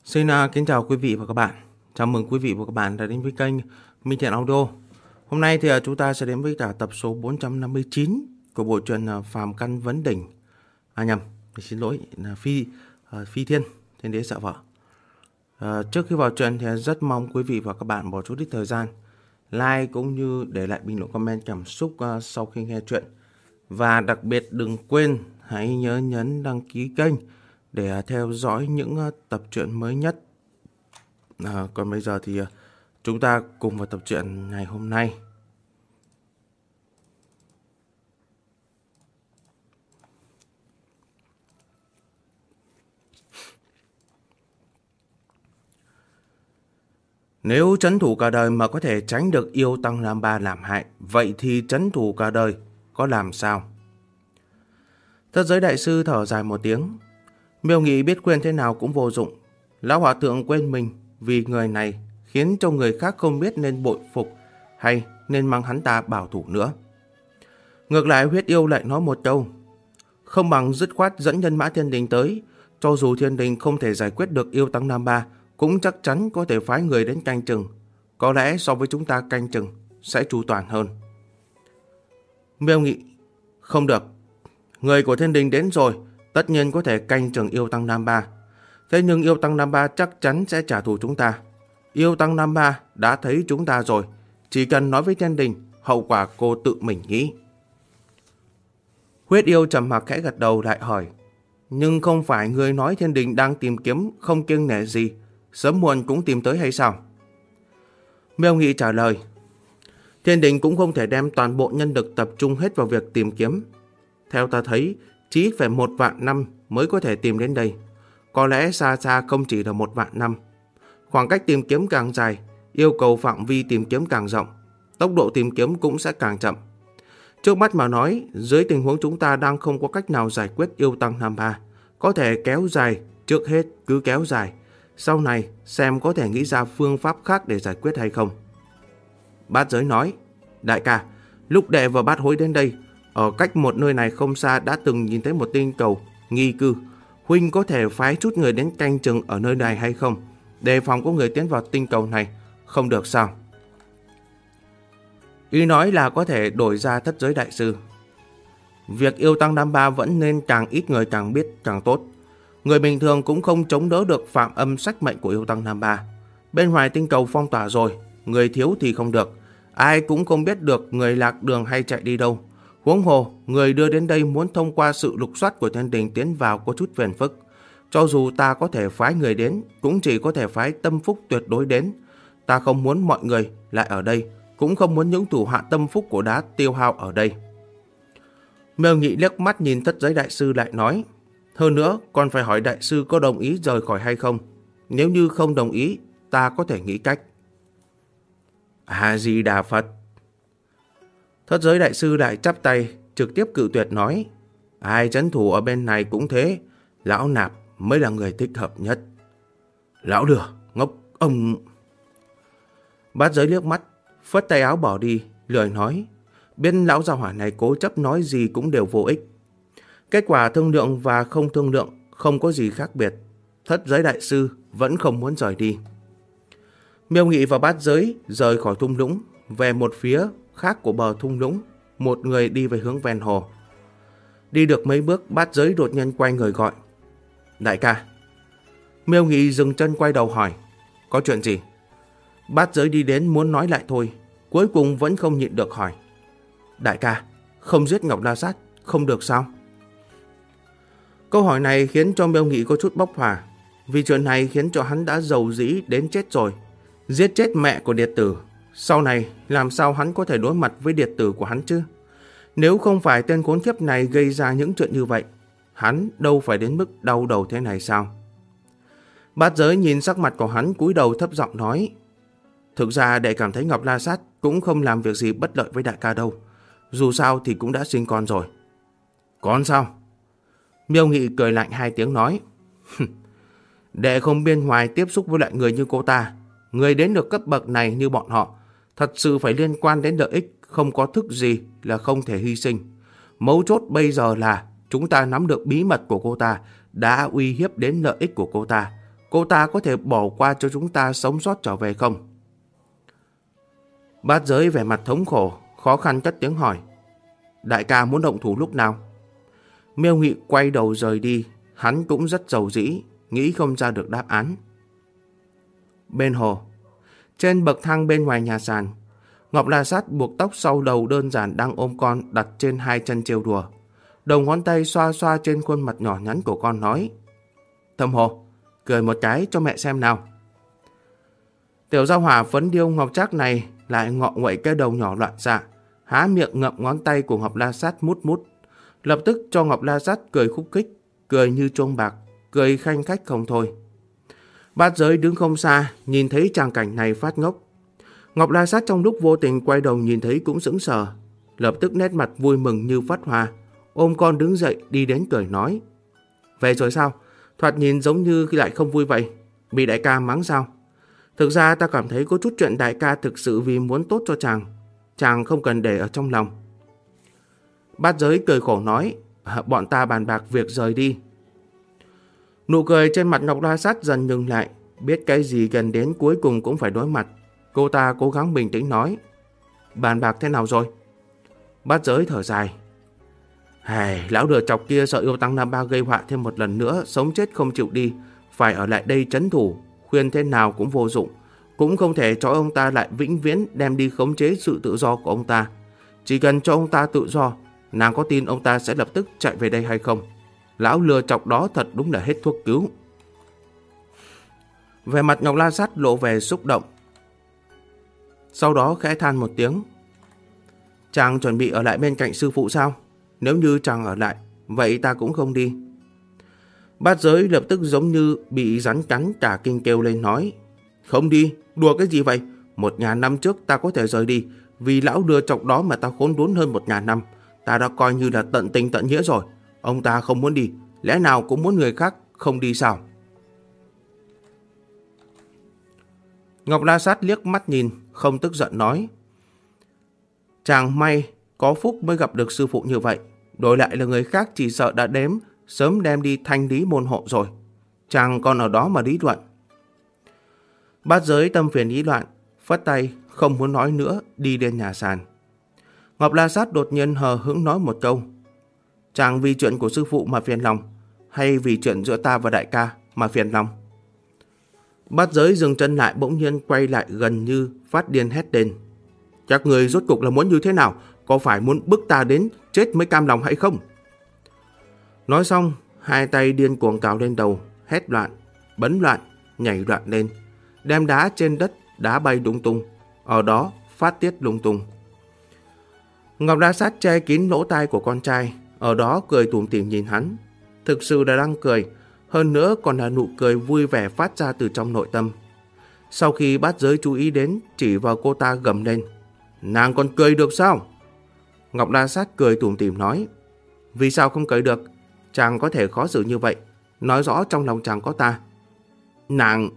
Xin kính chào quý vị và các bạn. Chào mừng quý vị và các bạn đã đến với kênh Minh Thiện Audio. Hôm nay thì chúng ta sẽ đến với cả tập số 459 của bộ truyện Phàm Căn Vấn Đỉnh. Xin lỗi, là Phi Thiên, Thiên Đế Sợ Vợ. Trước khi vào truyện thì rất mong quý vị và các bạn bỏ chút ít thời gian like cũng như để lại bình luận comment cảm xúc sau khi nghe truyện. Và đặc biệt đừng quên hãy nhớ nhấn đăng ký kênh để theo dõi những tập truyện mới nhất. Còn bây giờ thì chúng ta cùng vào tập truyện ngày hôm nay. Nếu trấn thủ cả đời mà có thể tránh được yêu tăng Lam Ba làm hại, vậy thì trấn thủ cả đời có làm sao? Thất giới đại sư thở dài một tiếng. Miêu Nghị biết khuyên thế nào cũng vô dụng. Lão hòa thượng quên mình vì người này khiến cho người khác không biết nên bội phục hay nên mang hắn ta bảo thủ nữa. Ngược lại huyết yêu lại nói một câu: không bằng dứt khoát dẫn nhân mã thiên đình tới. Cho dù thiên đình không thể giải quyết được yêu tăng Nam Ba, cũng chắc chắn có thể phái người đến canh chừng. Có lẽ so với chúng ta canh chừng sẽ chu toàn hơn. Miêu Nghị: không được. Người của thiên đình đến rồi, tất nhiên có thể canh chừng yêu tăng Nam Ba. Thế nhưng yêu tăng Nam Ba chắc chắn sẽ trả thù chúng ta. Yêu tăng Nam Ba đã thấy chúng ta rồi, chỉ cần nói với thiên đình, hậu quả cô tự mình nghĩ. Huyết yêu trầm mặc khẽ gật đầu lại hỏi: nhưng không phải người nói thiên đình đang tìm kiếm không kiêng nể gì, sớm muộn cũng tìm tới hay sao? Miêu Nghị trả lời: thiên đình cũng không thể đem toàn bộ nhân lực tập trung hết vào việc tìm kiếm. Theo ta thấy, chỉ phải 1 vạn năm mới có thể tìm đến đây. Có lẽ xa xa không chỉ là 1 vạn năm. Khoảng cách tìm kiếm càng dài, yêu cầu phạm vi tìm kiếm càng rộng, tốc độ tìm kiếm cũng sẽ càng chậm. Trước mắt mà nói, dưới tình huống chúng ta đang không có cách nào giải quyết yêu tăng Nam Ba, có thể kéo dài, trước hết cứ kéo dài, sau này xem có thể nghĩ ra phương pháp khác để giải quyết hay không. Bát Giới nói: đại ca, lúc đệ và Bát Hối đến đây, ở cách một nơi này không xa đã từng nhìn thấy một tinh cầu nghi cư. Huynh có thể phái chút người đến canh chừng ở nơi này hay không, đề phòng có người tiến vào tinh cầu này, không được sao? Ý nói là có thể đổi ra thất giới đại sư. Việc yêu tăng Nam Ba vẫn nên càng ít người càng biết càng tốt. Người bình thường cũng không chống đỡ được phạm âm sách mệnh của yêu tăng Nam Ba. Bên ngoài tinh cầu phong tỏa rồi, người thiếu thì không được. Ai cũng không biết được người lạc đường hay chạy đi đâu. Huống hồ, người đưa đến đây muốn thông qua sự lục soát của thiên đình tiến vào có chút phiền phức. Cho dù ta có thể phái người đến, cũng chỉ có thể phái tâm phúc tuyệt đối đến. Ta không muốn mọi người lại ở đây, cũng không muốn những thủ hạ tâm phúc của đá tiêu hao ở đây. Miêu Nghị liếc mắt nhìn thất giới đại sư lại nói: hơn nữa, còn phải hỏi đại sư có đồng ý rời khỏi hay không. Nếu như không đồng ý, ta có thể nghĩ cách. A-di-đà Phật. Thất giới đại sư lại chắp tay, trực tiếp cự tuyệt nói: ai trấn thủ ở bên này cũng thế, lão nạp mới là người thích hợp nhất. Lão lừa, ngốc ông. Bát Giới liếc mắt, phất tay áo bỏ đi, lười nói. Biết lão gia hỏa này cố chấp nói gì cũng đều vô ích. Kết quả thương lượng và không thương lượng không có gì khác biệt. Thất giới đại sư vẫn không muốn rời đi. Miêu Nghị và Bát Giới rời khỏi thung lũng, về một phía khác của bờ thung lũng. Một người đi về hướng ven hồ. Đi được mấy bước, Bát Giới đột nhiên quay người gọi: đại ca. Miêu Nghị dừng chân quay đầu hỏi: có chuyện gì? Bát Giới đi đến muốn nói lại thôi, cuối cùng vẫn không nhịn được hỏi: đại ca, không giết Ngọc La Sát không được sao? Câu hỏi này khiến cho Miêu Nghị có chút bốc hỏa, vì chuyện này khiến cho hắn đã giàu dĩ đến chết rồi. Giết chết mẹ của điệt tử, sau này làm sao hắn có thể đối mặt với điệt tử của hắn chứ? Nếu không phải tên khốn kiếp này gây ra những chuyện như vậy, hắn đâu phải đến mức đau đầu thế này sao? Bát Giới nhìn sắc mặt của hắn, cúi đầu thấp giọng nói: thực ra đệ cảm thấy Ngọc La Sát cũng không làm việc gì bất lợi với đại ca đâu. Dù sao thì cũng đã sinh con rồi. Con sao? Miêu Nghị cười lạnh 2 tiếng nói: đệ không bên ngoài tiếp xúc với loại người như cô ta. Người đến được cấp bậc này như bọn họ, thật sự phải liên quan đến lợi ích, không có thức gì là không thể hy sinh. Mấu chốt bây giờ là chúng ta nắm được bí mật của cô ta, đã uy hiếp đến lợi ích của cô ta. cô ta có thể bỏ qua cho chúng ta sống sót trở về không? Bát Giới vẻ mặt thống khổ, khó khăn cất tiếng hỏi. Đại ca muốn động thủ lúc nào? Miêu Nghị quay đầu rời đi, hắn cũng rất dầu dĩ, nghĩ không ra được đáp án. Bên hồ, trên bậc thang bên ngoài nhà sàn, Ngọc La Sát buộc tóc sau đầu đơn giản đang ôm con đặt trên hai chân trêu đùa. Đầu ngón tay xoa xoa trên khuôn mặt nhỏ nhắn của con nói. Thâm Hồ, cười một cái cho mẹ xem nào. Tiểu gia hỏa phấn điêu ngọc trác này lại ngọ nguậy cái đầu nhỏ loạn xạ, há miệng ngậm ngón tay của Ngọc La Sát mút mút. Lập tức cho Ngọc La Sát cười khúc khích, cười như chuông bạc, cười khanh khách không thôi. Bát Giới đứng không xa, nhìn thấy tràng cảnh này phát ngốc. Ngọc La Sát trong lúc vô tình quay đầu nhìn thấy cũng sững sờ, lập tức nét mặt vui mừng như phát hoa, ôm con đứng dậy đi đến cười nói. Về rồi sao? Thoạt nhìn giống như lại không vui vậy. Bị đại ca mắng sao? Thực ra ta cảm thấy có chút chuyện đại ca thực sự vì muốn tốt cho chàng không cần để ở trong lòng. Bát Giới cười khổ nói. Bọn ta bàn bạc việc rời đi. Nụ cười trên mặt Ngọc La Sát dần ngừng lại, biết cái gì gần đến cuối cùng cũng phải đối mặt. Cô ta cố gắng bình tĩnh nói. Bàn bạc thế nào rồi? Bát Giới thở dài. Lão đừa chọc kia sợ yêu tăng Nam Ba gây họa thêm một lần nữa, sống chết không chịu đi, phải ở lại đây trấn thủ, khuyên thế nào cũng vô dụng, cũng không thể cho ông ta lại vĩnh viễn đem đi khống chế sự tự do của ông ta. Chỉ cần cho ông ta tự do, nàng có tin ông ta sẽ lập tức chạy về đây hay không? Lão lừa chọc đó thật đúng là hết thuốc cứu. Về mặt Ngọc La Sát lộ vẻ xúc động, sau đó khẽ than một tiếng. Chàng chuẩn bị ở lại bên cạnh sư phụ sao? Nếu như chàng ở lại, vậy ta cũng không đi. Bát Giới lập tức giống như bị rắn cắn cả kinh kêu lên nói. Không đi, đùa cái gì vậy? 1000 năm trước ta có thể rời đi, vì lão lừa chọc đó mà ta khốn đốn hơn 1000 năm. Ta đã coi như là tận tình tận nghĩa rồi. Ông ta không muốn đi, lẽ nào cũng muốn người khác không đi sao? Ngọc La Sát liếc mắt nhìn, không tức giận nói. Chàng may có phúc mới gặp được sư phụ như vậy. Đổi lại là người khác chỉ sợ đã đếm, sớm đem đi thanh lý môn hộ rồi. Chàng còn ở đó mà lý luận. Bát Giới tâm phiền ý loạn, phất tay, không muốn nói nữa, đi lên nhà sàn. Ngọc La Sát đột nhiên hờ hững nói một câu. Chàng vì chuyện của sư phụ mà phiền lòng, hay vì chuyện giữa ta và đại ca mà phiền lòng? Bát Giới dừng chân lại, bỗng nhiên quay lại gần như phát điên hét lên. Các người rốt cục là muốn như thế nào? Có phải muốn bức ta đến chết mới cam lòng hay không? Nói xong, hai tay điên cuồng cào lên đầu, hét loạn, bấn loạn, nhảy loạn lên, đem đá trên đất đá bay lung tung, ở đó phát tiết lung tung. Ngọc La Sát che kín lỗ tai của con trai, ở đó cười tủm tỉm nhìn hắn. Thực sự là đang cười, hơn nữa còn là nụ cười vui vẻ phát ra từ trong nội tâm. Sau khi Bát Giới chú ý đến, chỉ vào cô ta gầm lên. Nàng còn cười được sao? Ngọc La Sát cười tủm tỉm nói. Vì sao không cười được? Chàng có thể khó xử như vậy, nói rõ trong lòng chàng có ta. Nàng...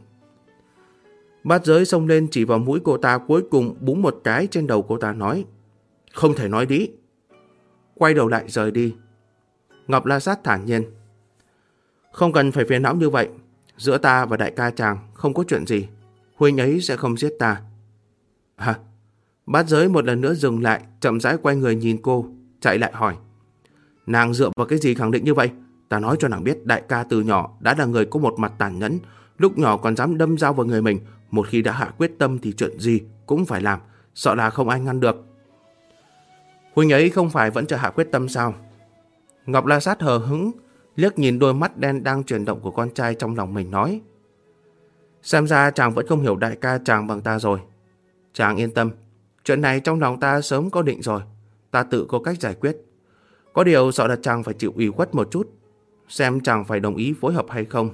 Bát Giới xông lên chỉ vào mũi cô ta, cuối cùng búng một cái trên đầu cô ta nói. Không thể nói đi. Quay đầu lại rời đi. Ngọc La Sát thản nhiên. Không cần phải phiền não như vậy. Giữa ta và đại ca chàng không có chuyện gì. Huynh ấy sẽ không giết ta. Hả? Bát Giới một lần nữa dừng lại, chậm rãi quay người nhìn cô, chạy lại hỏi. Nàng dựa vào cái gì khẳng định như vậy? Ta nói cho nàng biết đại ca từ nhỏ đã là người có một mặt tàn nhẫn. Lúc nhỏ còn dám đâm dao vào người mình. Một khi đã hạ quyết tâm thì chuyện gì cũng phải làm. Sợ là không ai ngăn được. Huynh ấy không phải vẫn chưa hạ quyết tâm sao? Ngọc La Sát hờ hững liếc nhìn đôi mắt đen đang chuyển động của con trai trong lòng mình nói. Xem ra chàng vẫn không hiểu đại ca chàng bằng ta rồi. Chàng yên tâm, chuyện này trong lòng ta sớm có định rồi. Ta tự có cách giải quyết. Có điều sợ là chàng phải chịu ủy khuất một chút. Xem chàng phải đồng ý phối hợp hay không.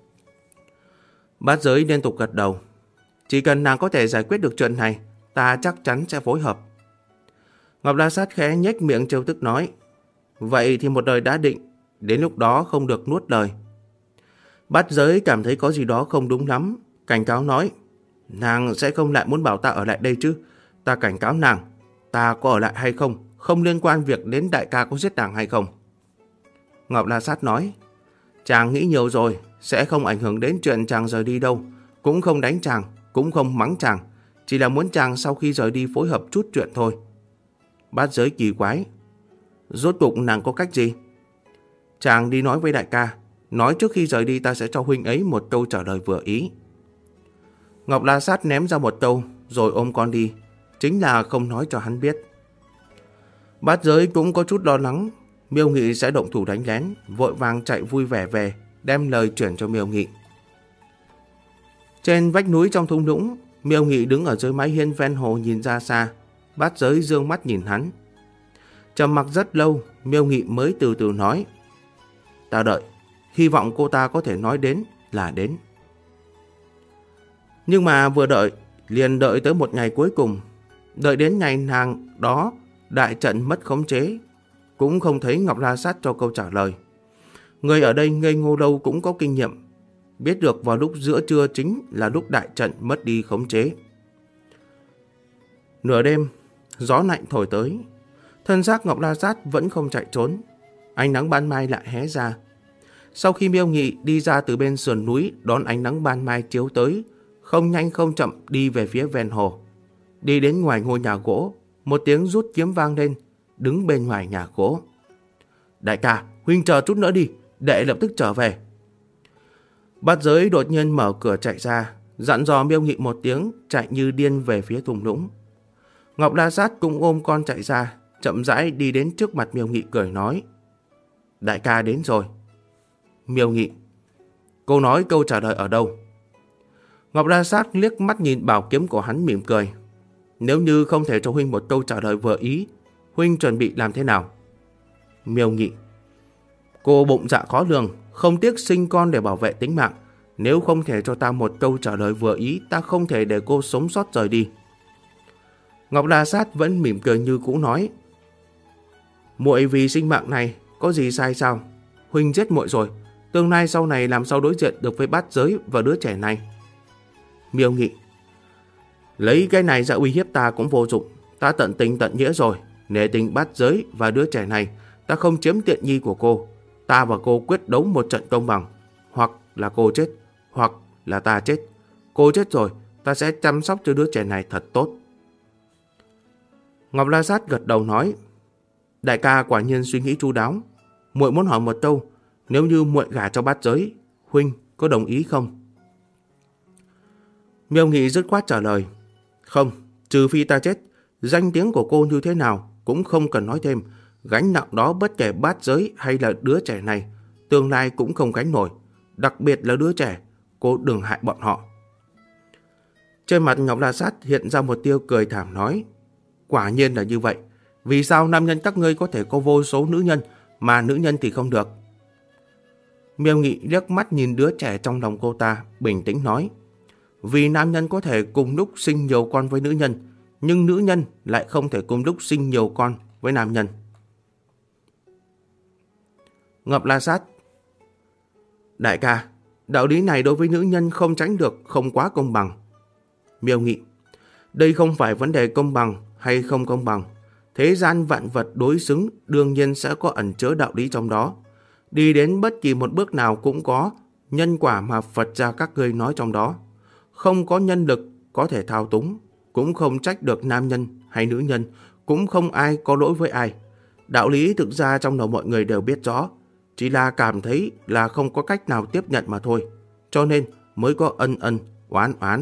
Bát Giới liên tục gật đầu. Chỉ cần nàng có thể giải quyết được chuyện này, ta chắc chắn sẽ phối hợp. Ngọc La Sát khẽ nhếch miệng trêu tức nói. Vậy thì một đời đã định, đến lúc đó không được nuốt lời. Bát Giới cảm thấy có gì đó không đúng lắm, cảnh cáo nói. Nàng sẽ không lại muốn bảo ta ở lại đây chứ? Ta cảnh cáo nàng, ta có ở lại hay không liên quan việc đến đại ca có giết nàng hay không. Ngọc La Sát nói. Chàng nghĩ nhiều rồi, sẽ không ảnh hưởng đến chuyện chàng rời đi đâu. Cũng không đánh chàng, cũng không mắng chàng. Chỉ là muốn chàng sau khi rời đi phối hợp chút chuyện thôi. Bát Giới kỳ quái. Rốt cuộc nàng có cách gì? Chàng đi nói với đại ca. Nói trước khi rời đi ta sẽ cho huynh ấy một câu trả lời vừa ý. Ngọc La Sát ném ra một câu rồi ôm con đi. Chính là không nói cho hắn biết. Bát Giới cũng có chút lo lắng Miêu Nghị sẽ động thủ đánh lén, vội vàng chạy vui vẻ về, đem lời chuyển cho Miêu Nghị. Trên vách núi trong thung lũng, Miêu Nghị đứng ở dưới mái hiên ven hồ nhìn ra xa. Bát Giới dương mắt nhìn hắn. Trầm mặc rất lâu, Miêu Nghị mới từ từ nói: Ta đợi, hy vọng cô ta có thể nói đến là đến. Nhưng mà vừa đợi, liền đợi tới một ngày cuối cùng. Đợi đến ngày nàng đó, đại trận mất khống chế, cũng không thấy Ngọc La Sát cho câu trả lời. Người ở đây ngây ngô đâu cũng có kinh nghiệm, biết được vào lúc giữa trưa chính là lúc đại trận mất đi khống chế. Nửa đêm, gió lạnh thổi tới, thân xác Ngọc La Sát vẫn không chạy trốn. Ánh nắng ban mai lại hé ra. Sau khi Miêu Nghị đi ra từ bên sườn núi đón ánh nắng ban mai chiếu tới, không nhanh không chậm đi về phía ven hồ. Đi đến ngoài ngôi nhà gỗ, một tiếng rút kiếm vang lên, đứng bên ngoài nhà gỗ. Đại ca, huynh chờ chút nữa đi, đệ lập tức trở về. Bát Giới đột nhiên mở cửa chạy ra, dặn dò Miêu Nghị một tiếng, chạy như điên về phía thung lũng. Ngọc La Sát cũng ôm con chạy ra, chậm rãi đi đến trước mặt Miêu Nghị cười nói: Đại ca đến rồi. Miêu Nghị: Cô nói câu trả lời ở đâu? Ngọc La Sát liếc mắt nhìn bảo kiếm của hắn mỉm cười: Nếu như không thể cho huynh một câu trả lời vừa ý, huynh chuẩn bị làm thế nào? Miêu Nghị: Cô bụng dạ khó lường, không tiếc sinh con để bảo vệ tính mạng. Nếu không thể cho ta một câu trả lời vừa ý, ta không thể để cô sống sót rời đi. Ngọc La Sát vẫn mỉm cười như cũ nói: Muội vì sinh mạng này có gì sai sao? Huynh giết muội rồi, tương lai sau này làm sao đối diện được với Bát Giới và đứa trẻ này? Miêu Nghị: Lấy cái này ra uy hiếp ta cũng vô dụng. Ta tận tình tận nghĩa rồi, nể tình Bát Giới và đứa trẻ này, ta không chiếm tiện nghi của cô. Ta và cô quyết đấu một trận công bằng. Hoặc là cô chết, hoặc là ta chết. Cô chết rồi, ta sẽ chăm sóc cho đứa trẻ này thật tốt. Ngọc La Sát gật đầu nói: Đại ca quả nhiên suy nghĩ chu đáo. Muội muốn hỏi một câu, nếu như muội gả cho Bát Giới, huynh có đồng ý không? Miêu Nghị dứt khoát trả lời: Không, trừ phi ta chết. Danh tiếng của cô như thế nào cũng không cần nói thêm. Gánh nặng đó bất kể Bát Giới hay là đứa trẻ này, tương lai cũng không gánh nổi. Đặc biệt là đứa trẻ, cô đừng hại bọn họ. Trên mặt Ngọc La Sát hiện ra một tia cười thảm nói: Quả nhiên là như vậy. Vì sao nam nhân các ngươi có thể có vô số nữ nhân, mà nữ nhân thì không được? Miêu Nghị liếc mắt nhìn đứa trẻ trong lòng cô ta, bình tĩnh nói: Vì nam nhân có thể cùng lúc sinh nhiều con với nữ nhân, nhưng nữ nhân lại không thể cùng lúc sinh nhiều con với nam nhân. Ngọc La Sát: Đại ca, đạo lý này đối với nữ nhân không tránh được, không quá công bằng. Miêu Nghị: Đây không phải vấn đề công bằng hay không công bằng. Thế gian vạn vật đối xứng đương nhiên sẽ có ẩn chứa đạo lý trong đó. Đi đến bất kỳ một bước nào cũng có nhân quả mà Phật gia các ngươi nói trong đó. Không có nhân lực có thể thao túng, cũng không trách được nam nhân hay nữ nhân, cũng không ai có lỗi với ai. Đạo lý thực ra trong đầu mọi người đều biết rõ, chỉ là cảm thấy là không có cách nào tiếp nhận mà thôi, cho nên mới có ân ân, oán oán.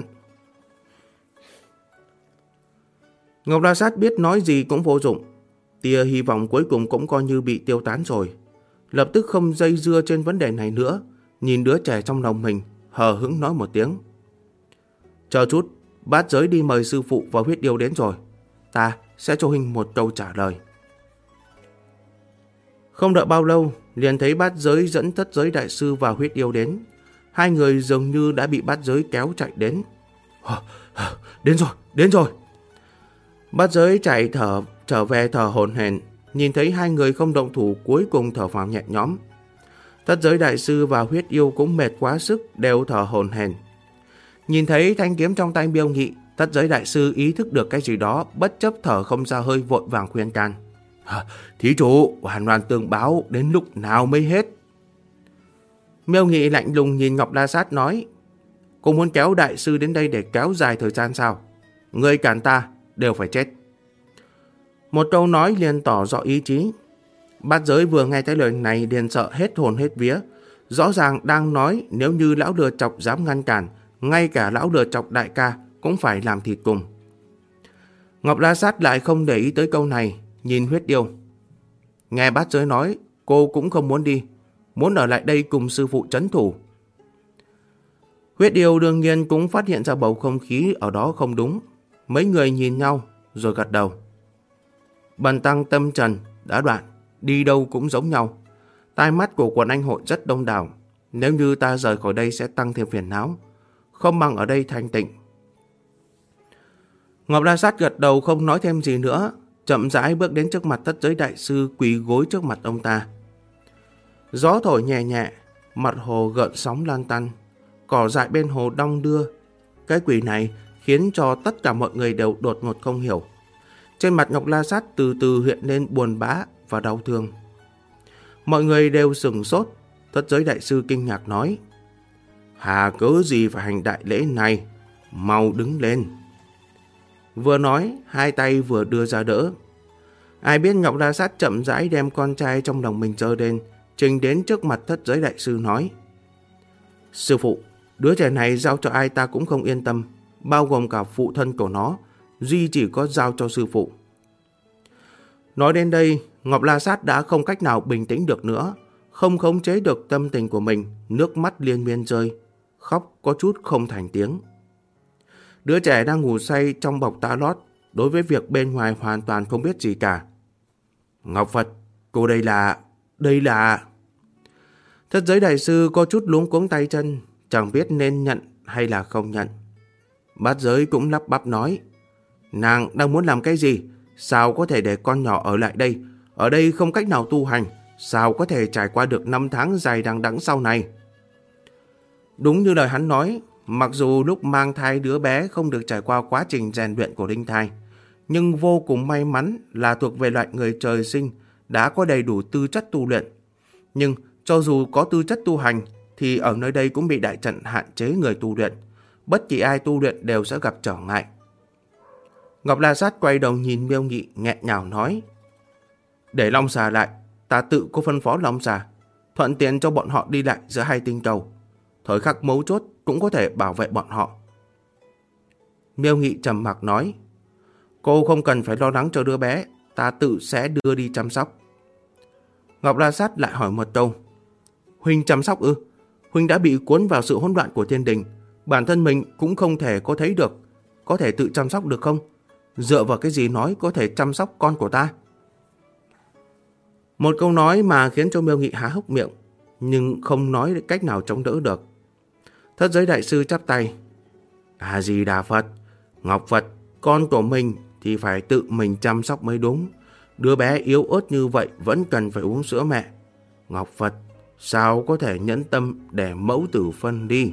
Ngọc La Sát biết nói gì cũng vô dụng, tia hy vọng cuối cùng cũng coi như bị tiêu tán rồi. Lập tức không dây dưa trên vấn đề này nữa, nhìn đứa trẻ trong lòng mình, hờ hững nói một tiếng: Chờ chút, Bát Giới đi mời sư phụ và Huyết Yêu đến rồi, ta sẽ cho huynh một câu trả lời. Không đợi bao lâu, liền thấy Bát Giới dẫn Thất Giới đại sư và Huyết Yêu đến. Hai người dường như đã bị Bát Giới kéo chạy đến. Đến rồi. Bát Giới chạy trở về thở hổn hển, nhìn thấy hai người không động thủ, cuối cùng thở phào nhẹ nhõm. Thất Giới đại sư và Huyết Yêu cũng mệt quá sức, đều thở hổn hển. Nhìn thấy thanh kiếm trong tay Miêu Nghị, Thất Giới đại sư ý thức được cái gì đó, bất chấp thở không ra hơi, vội vàng khuyên can: Thí chủ, hoàn toàn tương báo đến lúc nào mới hết? Miêu Nghị lạnh lùng nhìn Ngọc La Sát nói, cô muốn kéo đại sư đến đây để kéo dài thời gian sao? Người cản ta đều phải chết. Một câu nói liền tỏ rõ ý chí. Bát Giới vừa nghe thấy lời này liền sợ hết hồn hết vía. Rõ ràng đang nói nếu như lão lừa chọc dám ngăn cản, ngay cả lão lừa chọc đại ca cũng phải làm thịt cùng. Ngọc La Sát lại không để ý tới câu này, nhìn Huyết Yêu. Nghe Bát Giới nói, cô cũng không muốn đi, muốn ở lại đây cùng sư phụ trấn thủ. Huyết Yêu đương nhiên cũng phát hiện ra bầu không khí ở đó không đúng. Mấy người nhìn nhau rồi gật đầu. Bần tăng tâm trần đã đoạn, đi đâu cũng giống nhau. Tai mắt của quần anh hội rất đông đảo. Nếu như ta rời khỏi đây sẽ tăng thêm phiền não, không bằng ở đây thanh tịnh. Ngọc La Sát gật đầu không nói thêm gì nữa, chậm rãi bước đến trước mặt Thất Giới đại sư, quỳ gối trước mặt ông ta. Gió thổi nhẹ nhẹ, mặt hồ gợn sóng lan tăn, cỏ dại bên hồ đong đưa. Cái quỳ này khiến cho tất cả mọi người đều đột ngột không hiểu. Trên mặt Ngọc La Sát từ từ hiện lên buồn bã và đau thương. Mọi người đều sửng sốt. Thất Giới đại sư kinh ngạc nói, hà cớ gì phải hành đại lễ này, mau đứng lên. Vừa nói, hai tay vừa đưa ra đỡ. Ai biết Ngọc La Sát chậm rãi đem con trai trong lòng mình giơ lên, trình đến trước mặt Thất Giới đại sư nói, sư phụ, đứa trẻ này giao cho ai ta cũng không yên tâm, bao gồm cả phụ thân của nó, duy chỉ có giao cho sư phụ. Nói đến đây, Ngọc La Sát đã không cách nào bình tĩnh được nữa, không khống chế được tâm tình của mình, nước mắt liên miên rơi, khóc có chút không thành tiếng. Đứa trẻ đang ngủ say trong bọc tã lót, đối với việc bên ngoài hoàn toàn không biết gì cả. Ngọc Phật, cô đây là... Thất Giới đại sư có chút luống cuống tay chân, chẳng biết nên nhận hay là không nhận. Bát Giới cũng lắp bắp nói, nàng đang muốn làm cái gì? Sao có thể để con nhỏ ở lại đây? Ở đây không cách nào tu hành, sao có thể trải qua được 5 tháng dài đằng đẵng sau này? Đúng như lời hắn nói, mặc dù lúc mang thai đứa bé không được trải qua quá trình rèn luyện của linh thai, nhưng vô cùng may mắn là thuộc về loại người trời sinh đã có đầy đủ tư chất tu luyện. Nhưng cho dù có tư chất tu hành thì ở nơi đây cũng bị đại trận hạn chế người tu luyện. Bất kỳ ai tu luyện đều sẽ gặp trở ngại. Ngọc La Sát quay đầu nhìn Miêu Nghị nghẹn ngào nói, để Long Xà lại, ta tự có phân phó Long Xà, thuận tiện cho bọn họ đi lại giữa hai tinh cầu. Thời khắc mấu chốt cũng có thể bảo vệ bọn họ. Miêu Nghị trầm mặc nói, cô không cần phải lo lắng cho đứa bé, ta tự sẽ đưa đi chăm sóc. Ngọc La Sát lại hỏi một câu, huynh chăm sóc ư? Huynh đã bị cuốn vào sự hỗn loạn của thiên đình, bản thân mình cũng không thể có thấy được, có thể tự chăm sóc được không? Dựa vào cái gì nói có thể chăm sóc con của ta? Một câu nói mà khiến cho Miêu Nghị há hốc miệng, nhưng không nói cách nào chống đỡ được. Thất Giới đại sư chắp tay, A Di Đà Phật, Ngọc Phật, con của mình thì phải tự mình chăm sóc mới đúng. Đứa bé yếu ớt như vậy vẫn cần phải uống sữa mẹ. Ngọc Phật, sao có thể nhẫn tâm để mẫu tử phân đi?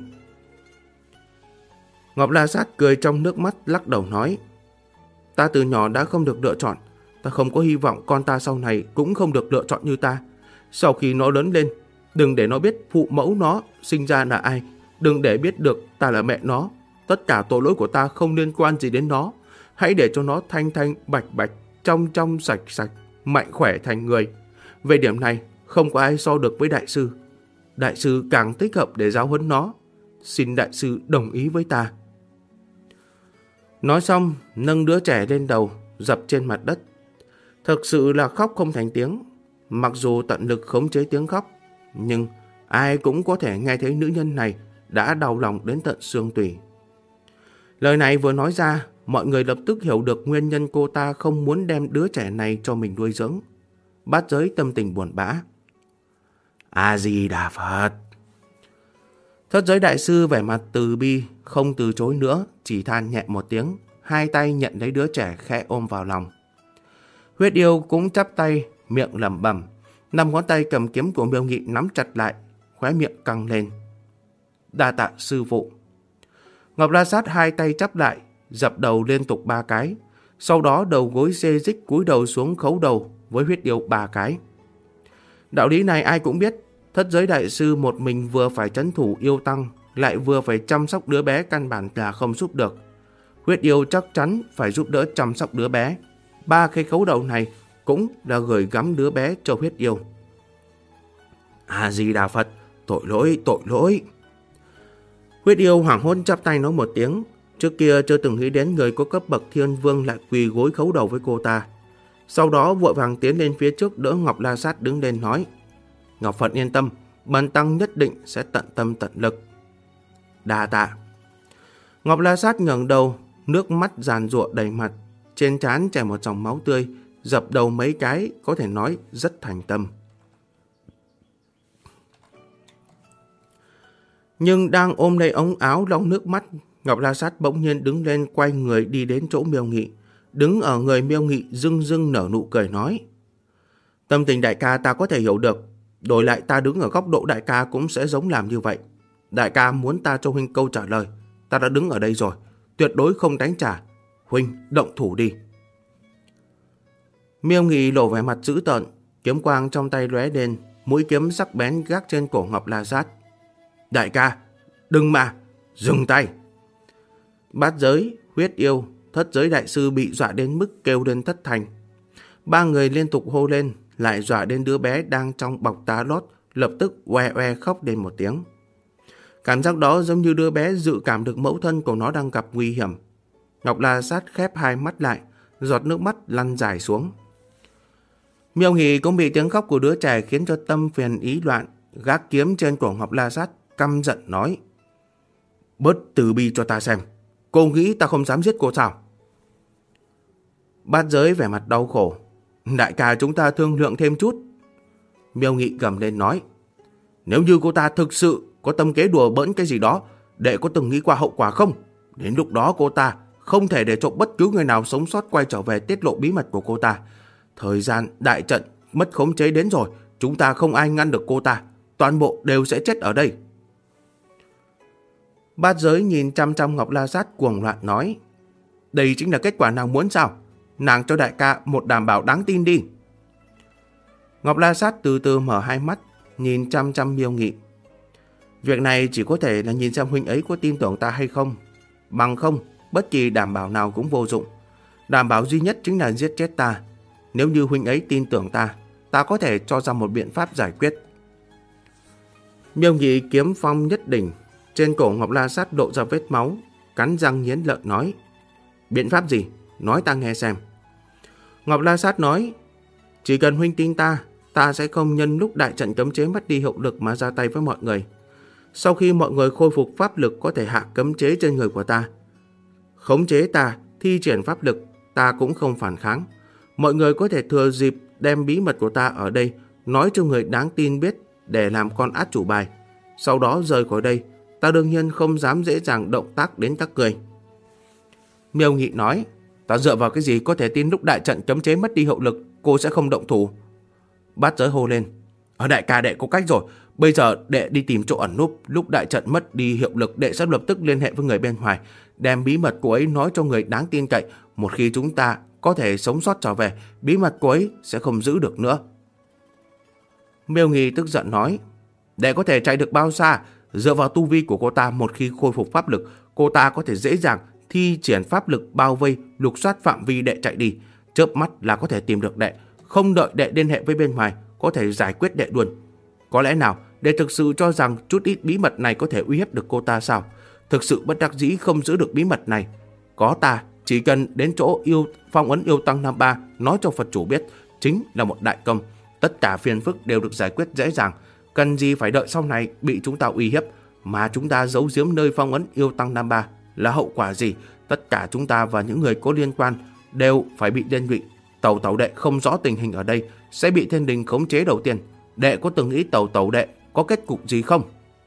Ngọc La Sát cười trong nước mắt lắc đầu nói, ta từ nhỏ đã không được lựa chọn, ta không có hy vọng con ta sau này cũng không được lựa chọn như ta. Sau khi nó lớn lên, đừng để nó biết phụ mẫu nó sinh ra là ai, đừng để biết được ta là mẹ nó. Tất cả tội lỗi của ta không liên quan gì đến nó. Hãy để cho nó thanh thanh bạch bạch, trong trong sạch sạch, mạnh khỏe thành người. Về điểm này, không có ai so được với đại sư. Đại sư càng thích hợp để giáo huấn nó. Xin đại sư đồng ý với ta. Nói xong, nâng đứa trẻ lên đầu, dập trên mặt đất. Thực sự là khóc không thành tiếng. Mặc dù tận lực khống chế tiếng khóc, nhưng ai cũng có thể nghe thấy nữ nhân này đã đau lòng đến tận xương tủy. Lời này vừa nói ra, mọi người lập tức hiểu được nguyên nhân cô ta không muốn đem đứa trẻ này cho mình nuôi dưỡng. Bát Giới tâm tình buồn bã. A Di Đà Phật. Thất Giới đại sư vẻ mặt từ bi, không từ chối nữa, chỉ than nhẹ một tiếng, hai tay nhận lấy đứa trẻ khẽ ôm vào lòng. Huyết Yêu cũng chắp tay, miệng lẩm bẩm, 5 ngón tay cầm kiếm của Miêu Nghị nắm chặt lại, khóe miệng căng lên. Đa tạ sư phụ. Ngọc La Sát hai tay chắp lại, dập đầu liên tục 3 cái, sau đó đầu gối xê dích cúi đầu xuống khấu đầu với Huyết Yêu 3 cái. Đạo lý này ai cũng biết, Thất giới đại sư một mình vừa phải trấn thủ yêu tăng, lại vừa phải chăm sóc đứa bé, căn bản là không giúp được. Huyết yêu chắc chắn phải giúp đỡ chăm sóc đứa bé. 3 cái khấu đầu này cũng là gửi gắm đứa bé cho huyết yêu. A-di-đà Phật, tội lỗi, tội lỗi. Huyết yêu hoảng hốt chắp tay nói một tiếng. Trước kia chưa từng nghĩ đến người có cấp bậc thiên vương lại quỳ gối khấu đầu với cô ta. Sau đó vội vàng tiến lên phía trước đỡ Ngọc La Sát đứng lên nói: Ngọc Phật yên tâm, bần tăng nhất định sẽ tận tâm tận lực. Đa tạ. Ngọc La Sát ngẩng đầu, nước mắt giàn giụa đầy mặt, trên trán chảy một dòng máu tươi, dập đầu mấy cái, có thể nói rất thành tâm. Nhưng đang ôm lấy ống áo lau nước mắt, Ngọc La Sát bỗng nhiên đứng lên, quay người đi đến chỗ Miêu Nghị. Đứng ở người Miêu Nghị rưng rưng nở nụ cười nói: Tâm tình đại ca ta có thể hiểu được, đổi lại ta đứng ở góc độ đại ca cũng sẽ giống làm như vậy. Đại ca muốn ta cho huynh câu trả lời, ta đã đứng ở đây rồi, tuyệt đối không đánh trả. Huynh động thủ đi. Miêu Nghị lộ vẻ mặt dữ tợn, kiếm quang trong tay lóe lên, mũi kiếm sắc bén gác trên cổ Ngọc La Sát. Đại ca, đừng mà, dừng tay. Bát giới, huyết yêu, thất giới đại sư bị dọa đến mức kêu lên thất thành. 3 người liên tục hô lên, lại dọa đến đứa bé đang trong bọc tá lót, lập tức oe oe khóc lên một tiếng. Cảm giác đó giống như đứa bé dự cảm được mẫu thân của nó đang gặp nguy hiểm. Ngọc La Sát khép 2 mắt lại, giọt nước mắt lăn dài xuống. Miêu Nghị cũng bị tiếng khóc của đứa trẻ khiến cho tâm phiền ý loạn, gác kiếm trên cổ Ngọc La Sát, căm giận nói: Bớt từ bi cho ta xem, cô nghĩ ta không dám giết cô sao? Bát giới vẻ mặt đau khổ: Đại ca, chúng ta thương lượng thêm chút. Miêu Nghị gầm lên nói: Nếu như cô ta thực sự có tâm kế đùa bỡn cái gì đó, đệ có từng nghĩ qua hậu quả không? Đến lúc đó cô ta không thể để cho bất cứ người nào sống sót quay trở về tiết lộ bí mật của cô ta. Thời gian đại trận mất khống chế đến rồi, chúng ta không ai ngăn được cô ta, toàn bộ đều sẽ chết ở đây. Bát giới nhìn chăm chăm Ngọc La Sát cuồng loạn nói: Đây chính là kết quả nàng muốn sao? Nàng cho đại ca một đảm bảo đáng tin đi. Ngọc La Sát từ từ mở 2 mắt, nhìn chăm chăm Miêu Nghị. Việc này chỉ có thể là nhìn xem huynh ấy có tin tưởng ta hay không. Bằng không, bất kỳ đảm bảo nào cũng vô dụng. Đảm bảo duy nhất chính là giết chết ta. Nếu như huynh ấy tin tưởng ta, ta có thể cho ra một biện pháp giải quyết. Miêu Nghị kiếm phong nhất đỉnh, trên cổ Ngọc La Sát độ ra vết máu, cắn răng nghiến lợi nói: Biện pháp gì? Nói ta nghe xem. Ngọc La Sát nói: Chỉ cần huynh tin ta, ta sẽ không nhân lúc đại trận cấm chế mất đi hiệu lực mà ra tay với mọi người. Sau khi mọi người khôi phục pháp lực, có thể hạ cấm chế trên người của ta. Khống chế ta, thi triển pháp lực, ta cũng không phản kháng. Mọi người có thể thừa dịp đem bí mật của ta ở đây nói cho người đáng tin biết để làm con át chủ bài. Sau đó rời khỏi đây, ta đương nhiên không dám dễ dàng động tác đến các người. Miêu Nghị nói: Ta dựa vào cái gì có thể tin lúc đại trận cấm chế mất đi hiệu lực cô sẽ không động thủ? Bát giới hô lên: Ở đại ca, đệ có cách rồi. Bây giờ đệ đi tìm chỗ ẩn núp, lúc đại trận mất đi hiệu lực đệ sẽ lập tức liên hệ với người bên ngoài, đem bí mật cô ấy nói cho người đáng tin cậy. Một khi chúng ta có thể sống sót trở về, bí mật cô ấy sẽ không giữ được nữa. Miêu Nghị tức giận nói: Đệ có thể chạy được bao xa? Dựa vào tu vi của cô ta, một khi khôi phục pháp lực, cô ta có thể dễ dàng thi triển pháp lực bao vây, lục soát phạm vi đệ chạy đi. Chớp mắt là có thể tìm được đệ, không đợi đệ liên hệ với bên ngoài, có thể giải quyết đệ luôn. Có lẽ nào đệ thực sự cho rằng chút ít bí mật này có thể uy hiếp được cô ta sao? Thực sự bất đắc dĩ không giữ được bí mật này. Có ta, chỉ cần đến chỗ phong ấn yêu tăng năm 3 nói cho Phật chủ biết, chính là một đại công. Tất cả phiền phức đều được giải quyết dễ dàng. Cần gì phải đợi sau này bị chúng ta uy hiếp? Mà chúng ta giấu giếm nơi phong ấn yêu tăng năm 3 là hậu quả gì? Tất cả chúng ta và những người có liên quan đều phải bị liên lụy. Tẩu đệ không rõ tình hình ở đây, sẽ bị thiên đình khống chế đầu tiên. Đệ có từng nghĩ tẩu đệ có kết cục gì không?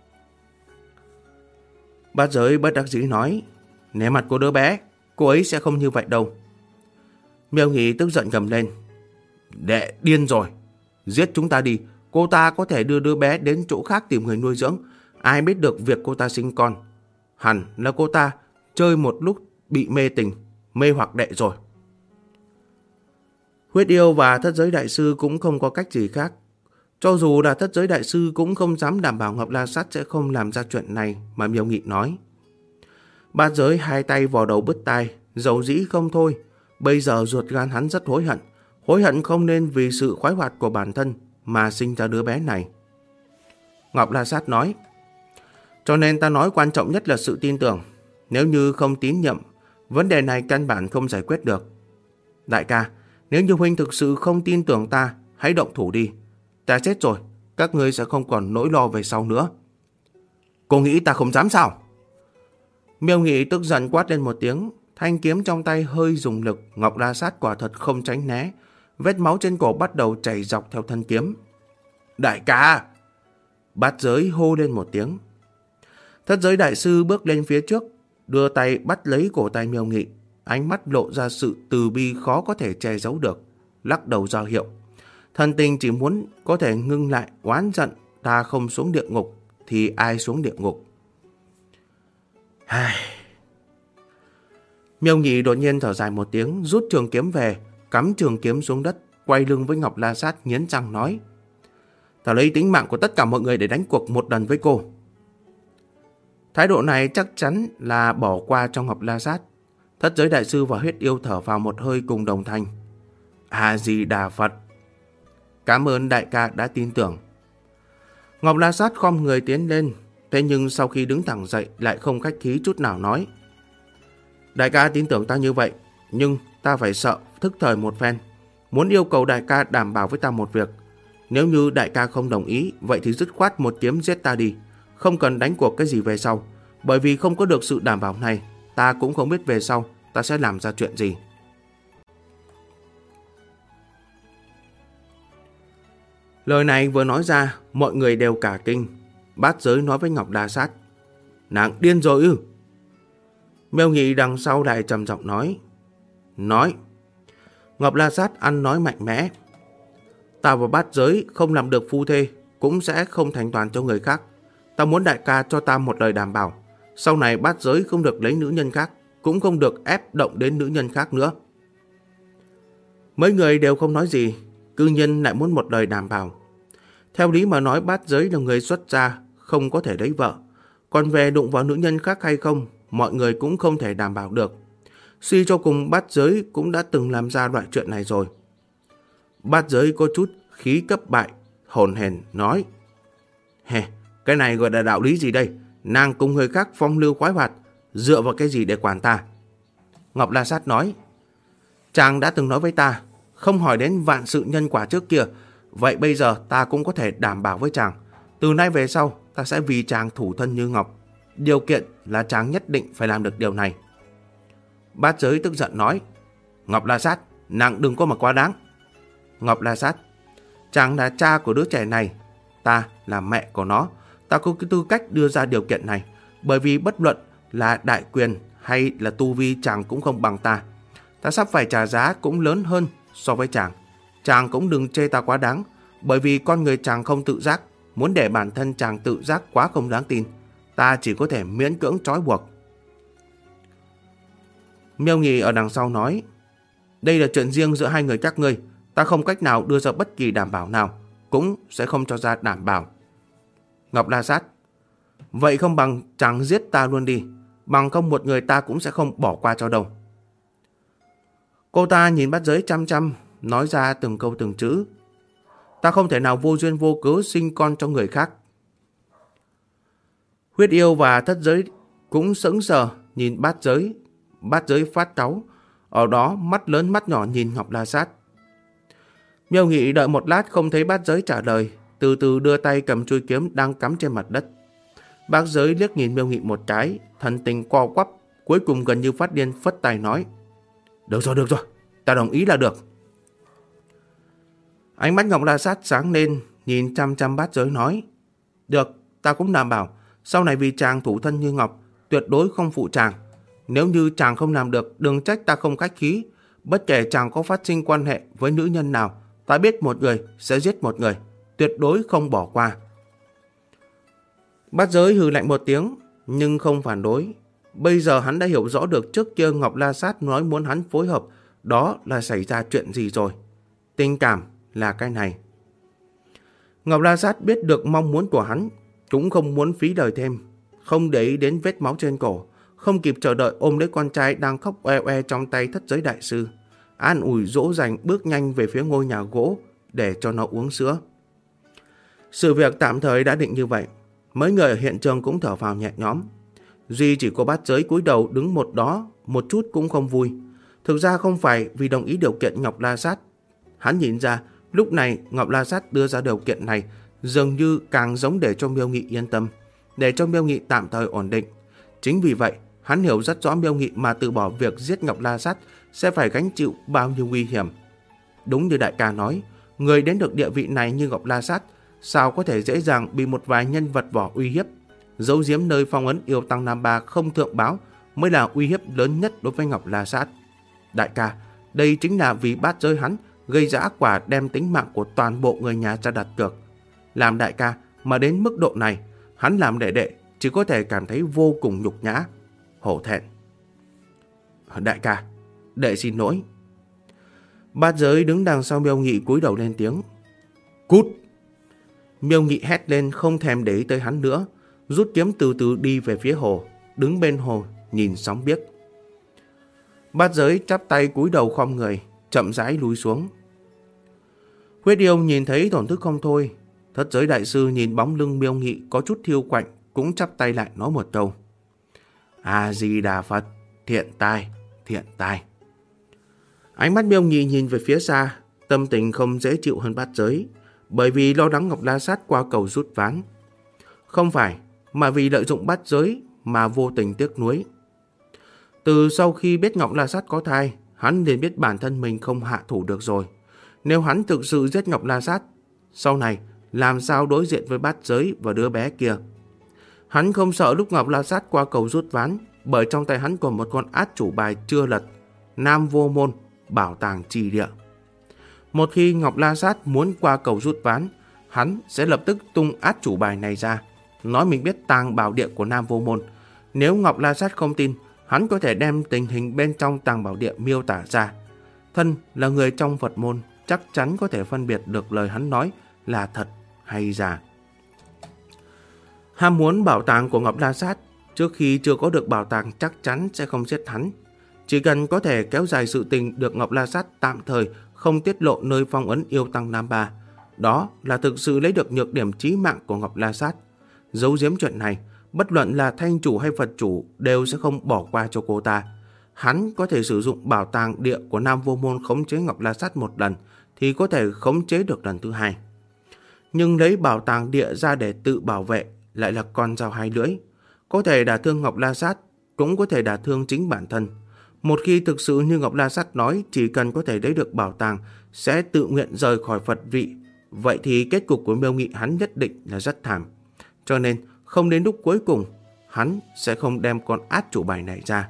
Bát giới bất đắc dĩ nói: Nể mặt của đứa bé, cô ấy sẽ không như vậy đâu. Miêu Nghị tức giận gầm lên: Đệ điên rồi, giết chúng ta đi. Cô ta có thể đưa đứa bé đến chỗ khác tìm người nuôi dưỡng. Ai biết được việc cô ta sinh con? Hẳn là cô ta chơi một lúc bị mê tình, mê hoặc đệ rồi. Huyết yêu và thất giới đại sư cũng không có cách gì khác. Cho dù là thất giới đại sư cũng không dám đảm bảo Ngọc La Sát sẽ không làm ra chuyện này mà Miêu Nghị nói. Bát giới hai tay vò đầu bứt tai, dầu dĩ không thôi. Bây giờ ruột gan hắn rất hối hận không nên vì sự khoái hoạt của bản thân mà sinh ra đứa bé này. Ngọc La Sát nói, cho nên ta nói quan trọng nhất là sự tin tưởng. Nếu như không tín nhiệm, vấn đề này căn bản không giải quyết được. Đại ca, nếu như huynh thực sự không tin tưởng ta, hãy động thủ đi. Ta chết rồi, các ngươi sẽ không còn nỗi lo về sau nữa. Cô nghĩ ta không dám sao? Miêu Nghị tức giận quát lên một tiếng, thanh kiếm trong tay hơi dùng lực. Ngọc La Sát quả thật không tránh né, vết máu trên cổ bắt đầu chảy dọc theo thân kiếm. Đại ca! Bát giới hô lên một tiếng. Thất giới đại sư bước lên phía trước, đưa tay bắt lấy cổ tay Miêu Nghị, ánh mắt lộ ra sự từ bi khó có thể che giấu được, lắc đầu ra hiệu. Thần tình chỉ muốn có thể ngưng lại, oán giận ta không xuống địa ngục thì ai xuống địa ngục. Miêu Nghị đột nhiên thở dài một tiếng, rút trường kiếm về, cắm trường kiếm xuống đất, quay lưng với Ngọc La Sát nghiến răng nói, ta lấy tính mạng của tất cả mọi người để đánh cuộc một lần với cô. Thái độ này chắc chắn là bỏ qua cho Ngọc La Sát. Thất giới đại sư và Huyết Yêu thở vào một hơi cùng đồng thanh. A Di Đà Phật. Cảm ơn đại ca đã tin tưởng. Ngọc La Sát khom người tiến lên, thế nhưng sau khi đứng thẳng dậy lại không khách khí chút nào nói, đại ca tin tưởng ta như vậy, nhưng ta phải sợ thức thời một phen, muốn yêu cầu đại ca đảm bảo với ta một việc. Nếu như đại ca không đồng ý, vậy thì dứt khoát một kiếm giết ta đi, không cần đánh cuộc cái gì về sau, bởi vì không có được sự đảm bảo này, ta cũng không biết về sau ta sẽ làm ra chuyện gì. Lời này vừa nói ra, mọi người đều cả kinh. Bát giới nói với Ngọc La Sát, nàng điên rồi ư? Miêu Nghị đằng sau lại trầm giọng nói. Ngọc La Sát ăn nói mạnh mẽ, ta và bát giới không làm được phu thê, cũng sẽ không thành toàn cho người khác. Ta muốn đại ca cho ta một lời đảm bảo, sau này bát giới không được lấy nữ nhân khác, cũng không được ép động đến nữ nhân khác nữa. Mấy người đều không nói gì, cư nhiên lại muốn một lời đảm bảo. Theo lý mà nói, bát giới là người xuất gia, không có thể lấy vợ. Còn về đụng vào nữ nhân khác hay không, mọi người cũng không thể đảm bảo được. Suy cho cùng, bát giới cũng đã từng làm ra loại chuyện này rồi. Bát giới có chút khí cấp bại, hồn hển nói, cái này gọi là đạo lý gì đây? Nàng cùng người khác phong lưu khoái hoạt, dựa vào cái gì để quản ta? Ngọc La Sát nói, chàng đã từng nói với ta, không hỏi đến vạn sự nhân quả trước kia, vậy bây giờ ta cũng có thể đảm bảo với chàng. Từ nay về sau, ta sẽ vì chàng thủ thân như ngọc. Điều kiện là chàng nhất định phải làm được điều này. Bát giới tức giận nói, Ngọc La Sát, nàng đừng có mà quá đáng. Ngọc La Sát, chàng là cha của đứa trẻ này, ta là mẹ của nó. Ta có cái tư cách đưa ra điều kiện này, bởi vì bất luận là đại quyền hay là tu vi chàng cũng không bằng ta. Ta sắp phải trả giá cũng lớn hơn so với chàng. Chàng cũng đừng chê ta quá đáng, bởi vì con người chàng không tự giác, muốn để bản thân chàng tự giác quá không đáng tin. Ta chỉ có thể miễn cưỡng trói buộc. Miêu Nghị ở đằng sau nói, đây là chuyện riêng giữa hai người các ngươi, ta không cách nào đưa ra bất kỳ đảm bảo nào, cũng sẽ không cho ra đảm bảo. Ngọc La Sát, vậy không bằng chàng giết ta luôn đi, bằng không một người ta cũng sẽ không bỏ qua cho đâu. Cô ta nhìn bát giới chăm chăm, nói ra từng câu từng chữ, ta không thể nào vô duyên vô cớ sinh con cho người khác. Huyết Yêu và Thất Giới cũng sững sờ nhìn bát giới phát cáu, ở đó mắt lớn mắt nhỏ nhìn Ngọc La Sát. Miêu Nghị đợi một lát không thấy bát giới trả lời, từ từ đưa tay cầm chuôi kiếm đang cắm trên mặt đất. Bát giới liếc nhìn Miêu Nghị một cái, thần tình co quắp, cuối cùng gần như phát điên phất tay nói, được rồi, ta đồng ý là được. Ánh mắt Ngọc La Sát sáng lên, nhìn chăm chăm bát giới nói, được, ta cũng đảm bảo, sau này vì chàng thủ thân như ngọc, tuyệt đối không phụ chàng. Nếu như chàng không làm được, đừng trách ta không khách khí. Bất kể chàng có phát sinh quan hệ với nữ nhân nào, ta biết một người sẽ giết một người, tuyệt đối không bỏ qua. Bát giới hừ lạnh một tiếng, nhưng không phản đối. Bây giờ hắn đã hiểu rõ được trước kia Ngọc La Sát nói muốn hắn phối hợp, đó là xảy ra chuyện gì rồi. Tình cảm là cái này. Ngọc La Sát biết được mong muốn của hắn, cũng không muốn phí lời thêm, không để ý đến vết máu trên cổ, không kịp chờ đợi ôm lấy con trai đang khóc oe oe trong tay Thất Giới Đại Sư, an ủi dỗ dành bước nhanh về phía ngôi nhà gỗ để cho nó uống sữa. Sự việc tạm thời đã định như vậy, mấy người ở hiện trường cũng thở phào nhẹ nhõm. Duy chỉ có Bát Giới cúi đầu đứng một đó, một chút cũng không vui. Thực ra không phải vì đồng ý điều kiện Ngọc La Sát. Hắn nhìn ra lúc này Ngọc La Sát đưa ra điều kiện này dường như càng giống để cho Miêu Nghị yên tâm, để cho Miêu Nghị tạm thời ổn định. Chính vì vậy, hắn hiểu rất rõ Miêu Nghị mà từ bỏ việc giết Ngọc La Sát sẽ phải gánh chịu bao nhiêu nguy hiểm. Đúng như đại ca nói, người đến được địa vị này như Ngọc La Sát sao có thể dễ dàng bị một vài nhân vật vỏ uy hiếp. Giấu giếm nơi phong ấn yêu tăng Nam Ba không thượng báo mới là uy hiếp lớn nhất đối với Ngọc La Sát. Đại ca, đây chính là vì Bát Giới hắn gây ra ác quả đem tính mạng của toàn bộ người nhà ra đặt cược. Làm đại ca mà đến mức độ này, hắn làm đệ đệ chỉ có thể cảm thấy vô cùng nhục nhã, hổ thẹn. Đại ca, đệ xin lỗi. Bát Giới đứng đằng sau Miêu Nghị cúi đầu lên tiếng. Cút! Miêu Nghị hét lên không thèm để ý tới hắn nữa, rút kiếm từ từ đi về phía hồ, đứng bên hồ nhìn sóng biếc. Bát Giới chắp tay cúi đầu khom người, chậm rãi lùi xuống. Huyết Yêu nhìn thấy thổn thức không thôi. Thất Giới Đại Sư nhìn bóng lưng Miêu Nghị có chút thiêu quạnh, cũng chắp tay lại nói một câu. A Di Đà Phật, thiện tai, thiện tai. Ánh mắt Miêu Nghị nhìn về phía xa, tâm tình không dễ chịu hơn Bát Giới, bởi vì lo lắng Ngọc La Sát qua cầu rút ván. Không phải, mà vì lợi dụng Bát Giới mà vô tình tiếc nuối. Từ sau khi biết Ngọc La Sát có thai, hắn liền biết bản thân mình không hạ thủ được rồi. Nếu hắn thực sự giết Ngọc La Sát, sau này làm sao đối diện với Bát Giới và đứa bé kia. Hắn không sợ lúc Ngọc La Sát qua cầu rút ván, bởi trong tay hắn còn một con át chủ bài chưa lật, Nam Vô Môn, bảo tàng trì địa. Một khi Ngọc La Sát muốn qua cầu rút ván, hắn sẽ lập tức tung át chủ bài này ra, nói mình biết tàng bảo địa của Nam Vô Môn. Nếu Ngọc La Sát không tin, hắn có thể đem tình hình bên trong tàng bảo địa miêu tả ra. Thân là người trong Phật môn, chắc chắn có thể phân biệt được lời hắn nói là thật hay giả. Ham muốn bảo tàng của Ngọc La Sát, trước khi chưa có được bảo tàng chắc chắn sẽ không giết hắn. Chỉ cần có thể kéo dài sự tình được Ngọc La Sát tạm thời không tiết lộ nơi phong ấn yêu tăng Nam Ba, đó là thực sự lấy được nhược điểm chí mạng của Ngọc La Sát. Giấu giếm chuyện này, bất luận là Thanh Chủ hay Phật Chủ đều sẽ không bỏ qua cho cô ta. Hắn có thể sử dụng bảo tàng địa của Nam Vô Môn khống chế Ngọc La Sát một lần, thì có thể khống chế được lần thứ hai. Nhưng lấy bảo tàng địa ra để tự bảo vệ lại là con dao hai lưỡi. Có thể đả thương Ngọc La Sát, cũng có thể đả thương chính bản thân. Một khi thực sự như Ngọc La Sát nói, chỉ cần có thể lấy được bảo tàng sẽ tự nguyện rời khỏi Phật vị, vậy thì kết cục của Miêu Nghị hắn nhất định là rất thảm. Cho nên không đến lúc cuối cùng, hắn sẽ không đem con át chủ bài này ra.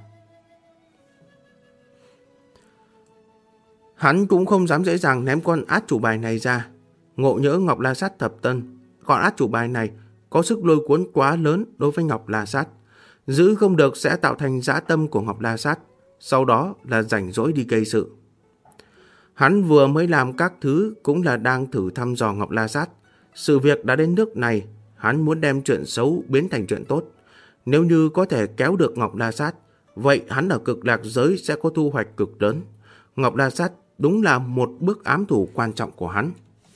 Hắn cũng không dám dễ dàng ném con át chủ bài này ra. Ngộ nhỡ Ngọc La Sát thập tân, con át chủ bài này có sức lôi cuốn quá lớn đối với Ngọc La Sát. Giữ không được sẽ tạo thành dã tâm của Ngọc La Sát, sau đó là rảnh rỗi đi gây sự. Hắn vừa mới làm các thứ cũng là đang thử thăm dò Ngọc La Sát. Sự việc đã đến nước này, hắn muốn đem chuyện xấu biến thành chuyện tốt. Nếu như có thể kéo được Ngọc La Sát, vậy hắn ở Cực Lạc giới sẽ có thu hoạch cực lớn. Ngọc La Sát đúng là một bước ám thủ quan trọng của hắn.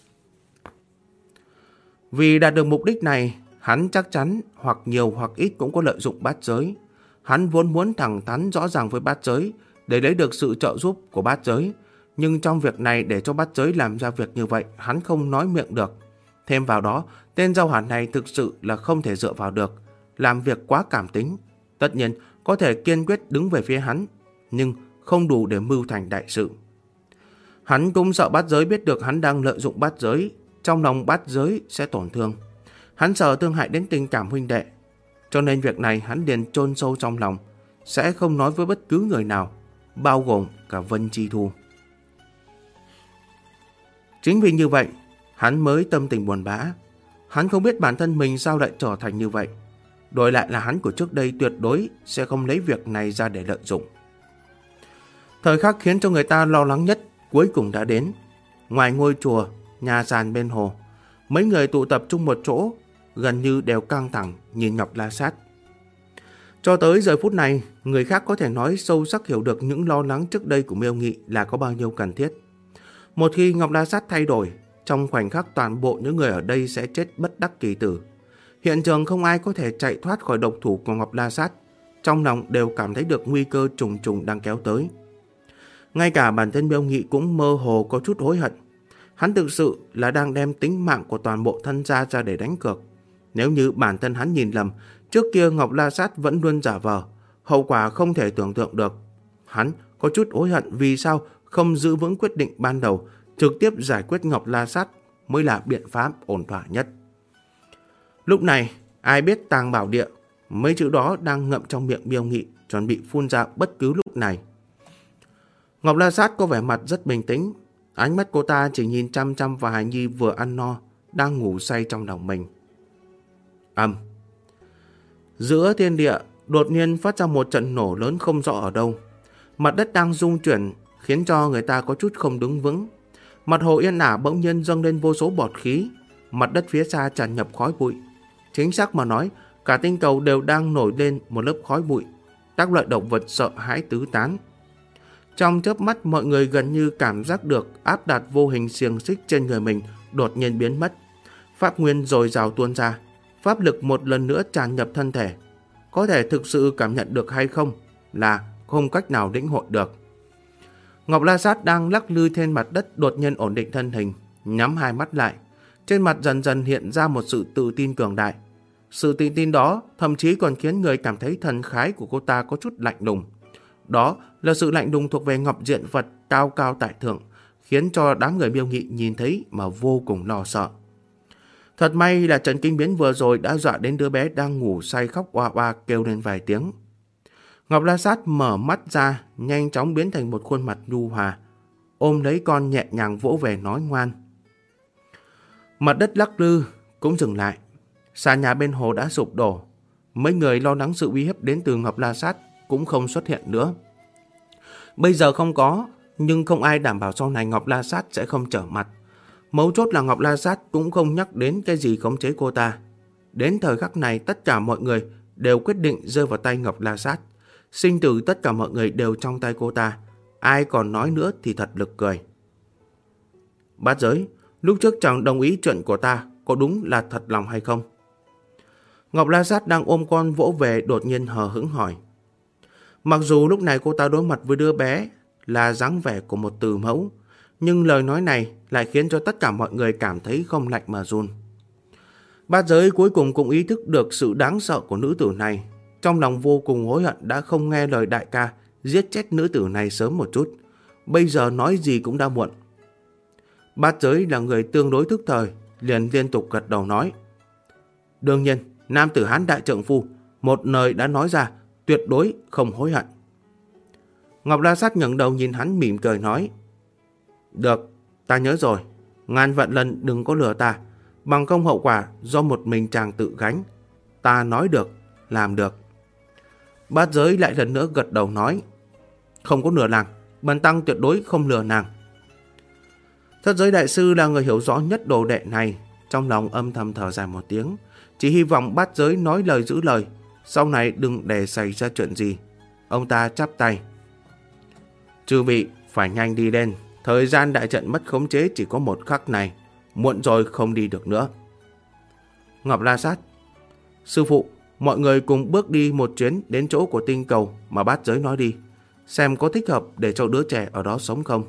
Vì đạt được mục đích này, hắn chắc chắn hoặc nhiều hoặc ít cũng có lợi dụng Bát Giới. Hắn vốn muốn thẳng thắn rõ ràng với Bát Giới để lấy được sự trợ giúp của Bát Giới. Nhưng trong việc này để cho Bát Giới làm ra việc như vậy, hắn không nói miệng được. Thêm vào đó, tên Giao Hàn này thực sự là không thể dựa vào được. Làm việc quá cảm tính. Tất nhiên có thể kiên quyết đứng về phía hắn, nhưng không đủ để mưu thành đại sự. Hắn cũng sợ Bát Giới biết được hắn đang lợi dụng Bát Giới, trong lòng Bát Giới sẽ tổn thương. Hắn sợ thương hại đến tình cảm huynh đệ, cho nên việc này hắn liền chôn sâu trong lòng, sẽ không nói với bất cứ người nào, bao gồm cả Vân Chi Thu. Chính vì như vậy, hắn mới tâm tình buồn bã. Hắn không biết bản thân mình sao lại trở thành như vậy. Đổi lại là hắn của trước đây tuyệt đối sẽ không lấy việc này ra để lợi dụng. Thời khắc khiến cho người ta lo lắng nhất cuối cùng đã đến. Ngoài ngôi chùa, nhà sàn bên hồ, Mấy người tụ tập trung một chỗ, gần như đều căng thẳng nhìn Ngọc La Sát. Cho tới giờ phút này, người khác có thể nói sâu sắc hiểu được những lo lắng trước đây của Miêu Nghị là có bao nhiêu cần thiết. Một khi Ngọc La Sát thay đổi, trong khoảnh khắc toàn bộ những người ở đây sẽ chết bất đắc kỳ tử. Hiện trường không ai có thể chạy thoát khỏi độc thủ của Ngọc La Sát, trong lòng đều cảm thấy được nguy cơ trùng trùng đang kéo tới. Ngay cả bản thân Miêu Nghị cũng mơ hồ có chút hối hận. Hắn thực sự là đang đem tính mạng của toàn bộ thân gia ra để đánh cược. Nếu như bản thân hắn nhìn lầm, trước kia Ngọc La Sát vẫn luôn giả vờ, hậu quả không thể tưởng tượng được. Hắn có chút hối hận vì sao không giữ vững quyết định ban đầu, trực tiếp giải quyết Ngọc La Sát mới là biện pháp ổn thỏa nhất. Lúc này, ai biết tàng bảo địa, mấy chữ đó đang ngậm trong miệng Miêu Nghị, chuẩn bị phun ra bất cứ lúc này. Ngọc La Sát có vẻ mặt rất bình tĩnh, ánh mắt cô ta chỉ nhìn chăm chăm vào hài nhi vừa ăn no, đang ngủ say trong lòng mình. Giữa thiên địa đột nhiên phát ra một trận nổ lớn không rõ ở đâu. Mặt đất đang rung chuyển khiến cho người ta có chút không đứng vững. Mặt hồ yên ả bỗng nhiên dâng lên vô số bọt khí. Mặt đất phía xa tràn ngập khói bụi. Chính xác mà nói, cả tinh cầu đều đang nổi lên một lớp khói bụi. Các loại động vật sợ hãi tứ tán. Trong chớp mắt, mọi người gần như cảm giác được áp đặt vô hình xiềng xích trên người mình đột nhiên biến mất. Pháp nguyên dồi dào tuôn ra, pháp lực một lần nữa tràn nhập thân thể. Có thể thực sự cảm nhận được hay không là không cách nào lĩnh hội được. Ngọc La Sát đang lắc lư trên mặt đất đột nhiên ổn định thân hình, nhắm hai mắt lại. Trên mặt dần dần hiện ra một sự tự tin cường đại. Sự tự tin đó thậm chí còn khiến người cảm thấy thần khái của cô ta có chút lạnh lùng. Đó là sự lạnh lùng thuộc về Ngọc Diện Phật cao cao tại thượng, khiến cho đám người Miêu Nghị nhìn thấy mà vô cùng lo sợ. Thật may là trận kinh biến vừa rồi đã dọa đến đứa bé đang ngủ say khóc oa oa kêu lên vài tiếng. Ngọc La Sát mở mắt ra, nhanh chóng biến thành một khuôn mặt nhu hòa, ôm lấy con nhẹ nhàng vỗ về nói ngoan. Mặt đất lắc lư cũng dừng lại, xà nhà bên hồ đã sụp đổ. Mấy người lo lắng sự uy hiếp đến từ Ngọc La Sát cũng không xuất hiện nữa. Bây giờ không có, nhưng không ai đảm bảo sau này Ngọc La Sát sẽ không trở mặt. Mấu chốt là Ngọc La Sát cũng không nhắc đến cái gì khống chế cô ta. Đến thời khắc này tất cả mọi người đều quyết định rơi vào tay Ngọc La Sát. Sinh tử tất cả mọi người đều trong tay cô ta. Ai còn nói nữa thì thật lực cười. Bát Giới, lúc trước chàng đồng ý chuyện của ta có đúng là thật lòng hay không? Ngọc La Sát đang ôm con vỗ về đột nhiên hờ hững hỏi. Mặc dù lúc này cô ta đối mặt với đứa bé là dáng vẻ của một từ mẫu, nhưng lời nói này lại khiến cho tất cả mọi người cảm thấy không lạnh mà run. Bát Giới cuối cùng cũng ý thức được sự đáng sợ của nữ tử này. Trong lòng vô cùng hối hận đã không nghe lời đại ca giết chết nữ tử này sớm một chút. Bây giờ nói gì cũng đã muộn. Bát Giới là người tương đối thức thời, liền liên tục gật đầu nói. Đương nhiên, nam tử Hán đại trượng phu, một lời đã nói ra, tuyệt đối không hối hận. Ngọc La Sát ngẩng đầu nhìn hắn mỉm cười nói. Được, ta nhớ rồi, ngàn vạn lần đừng có lừa ta, bằng không hậu quả do một mình chàng tự gánh. Ta nói được, làm được. Bát Giới lại lần nữa gật đầu nói. Không có lừa nàng, bần tăng tuyệt đối không lừa nàng. Thất Giới đại sư là người hiểu rõ nhất đồ đệ này, trong lòng âm thầm thở dài một tiếng, chỉ hy vọng Bát Giới nói lời giữ lời, sau này đừng để xảy ra chuyện gì. Ông ta chắp tay. Chư vị phải nhanh đi lên, thời gian đại trận mất khống chế chỉ có một khắc này, muộn rồi không đi được nữa. Ngọc La Sát, sư phụ, mọi người cùng bước đi một chuyến đến chỗ của tinh cầu mà Bát Giới nói đi, xem có thích hợp để cho đứa trẻ ở đó sống không.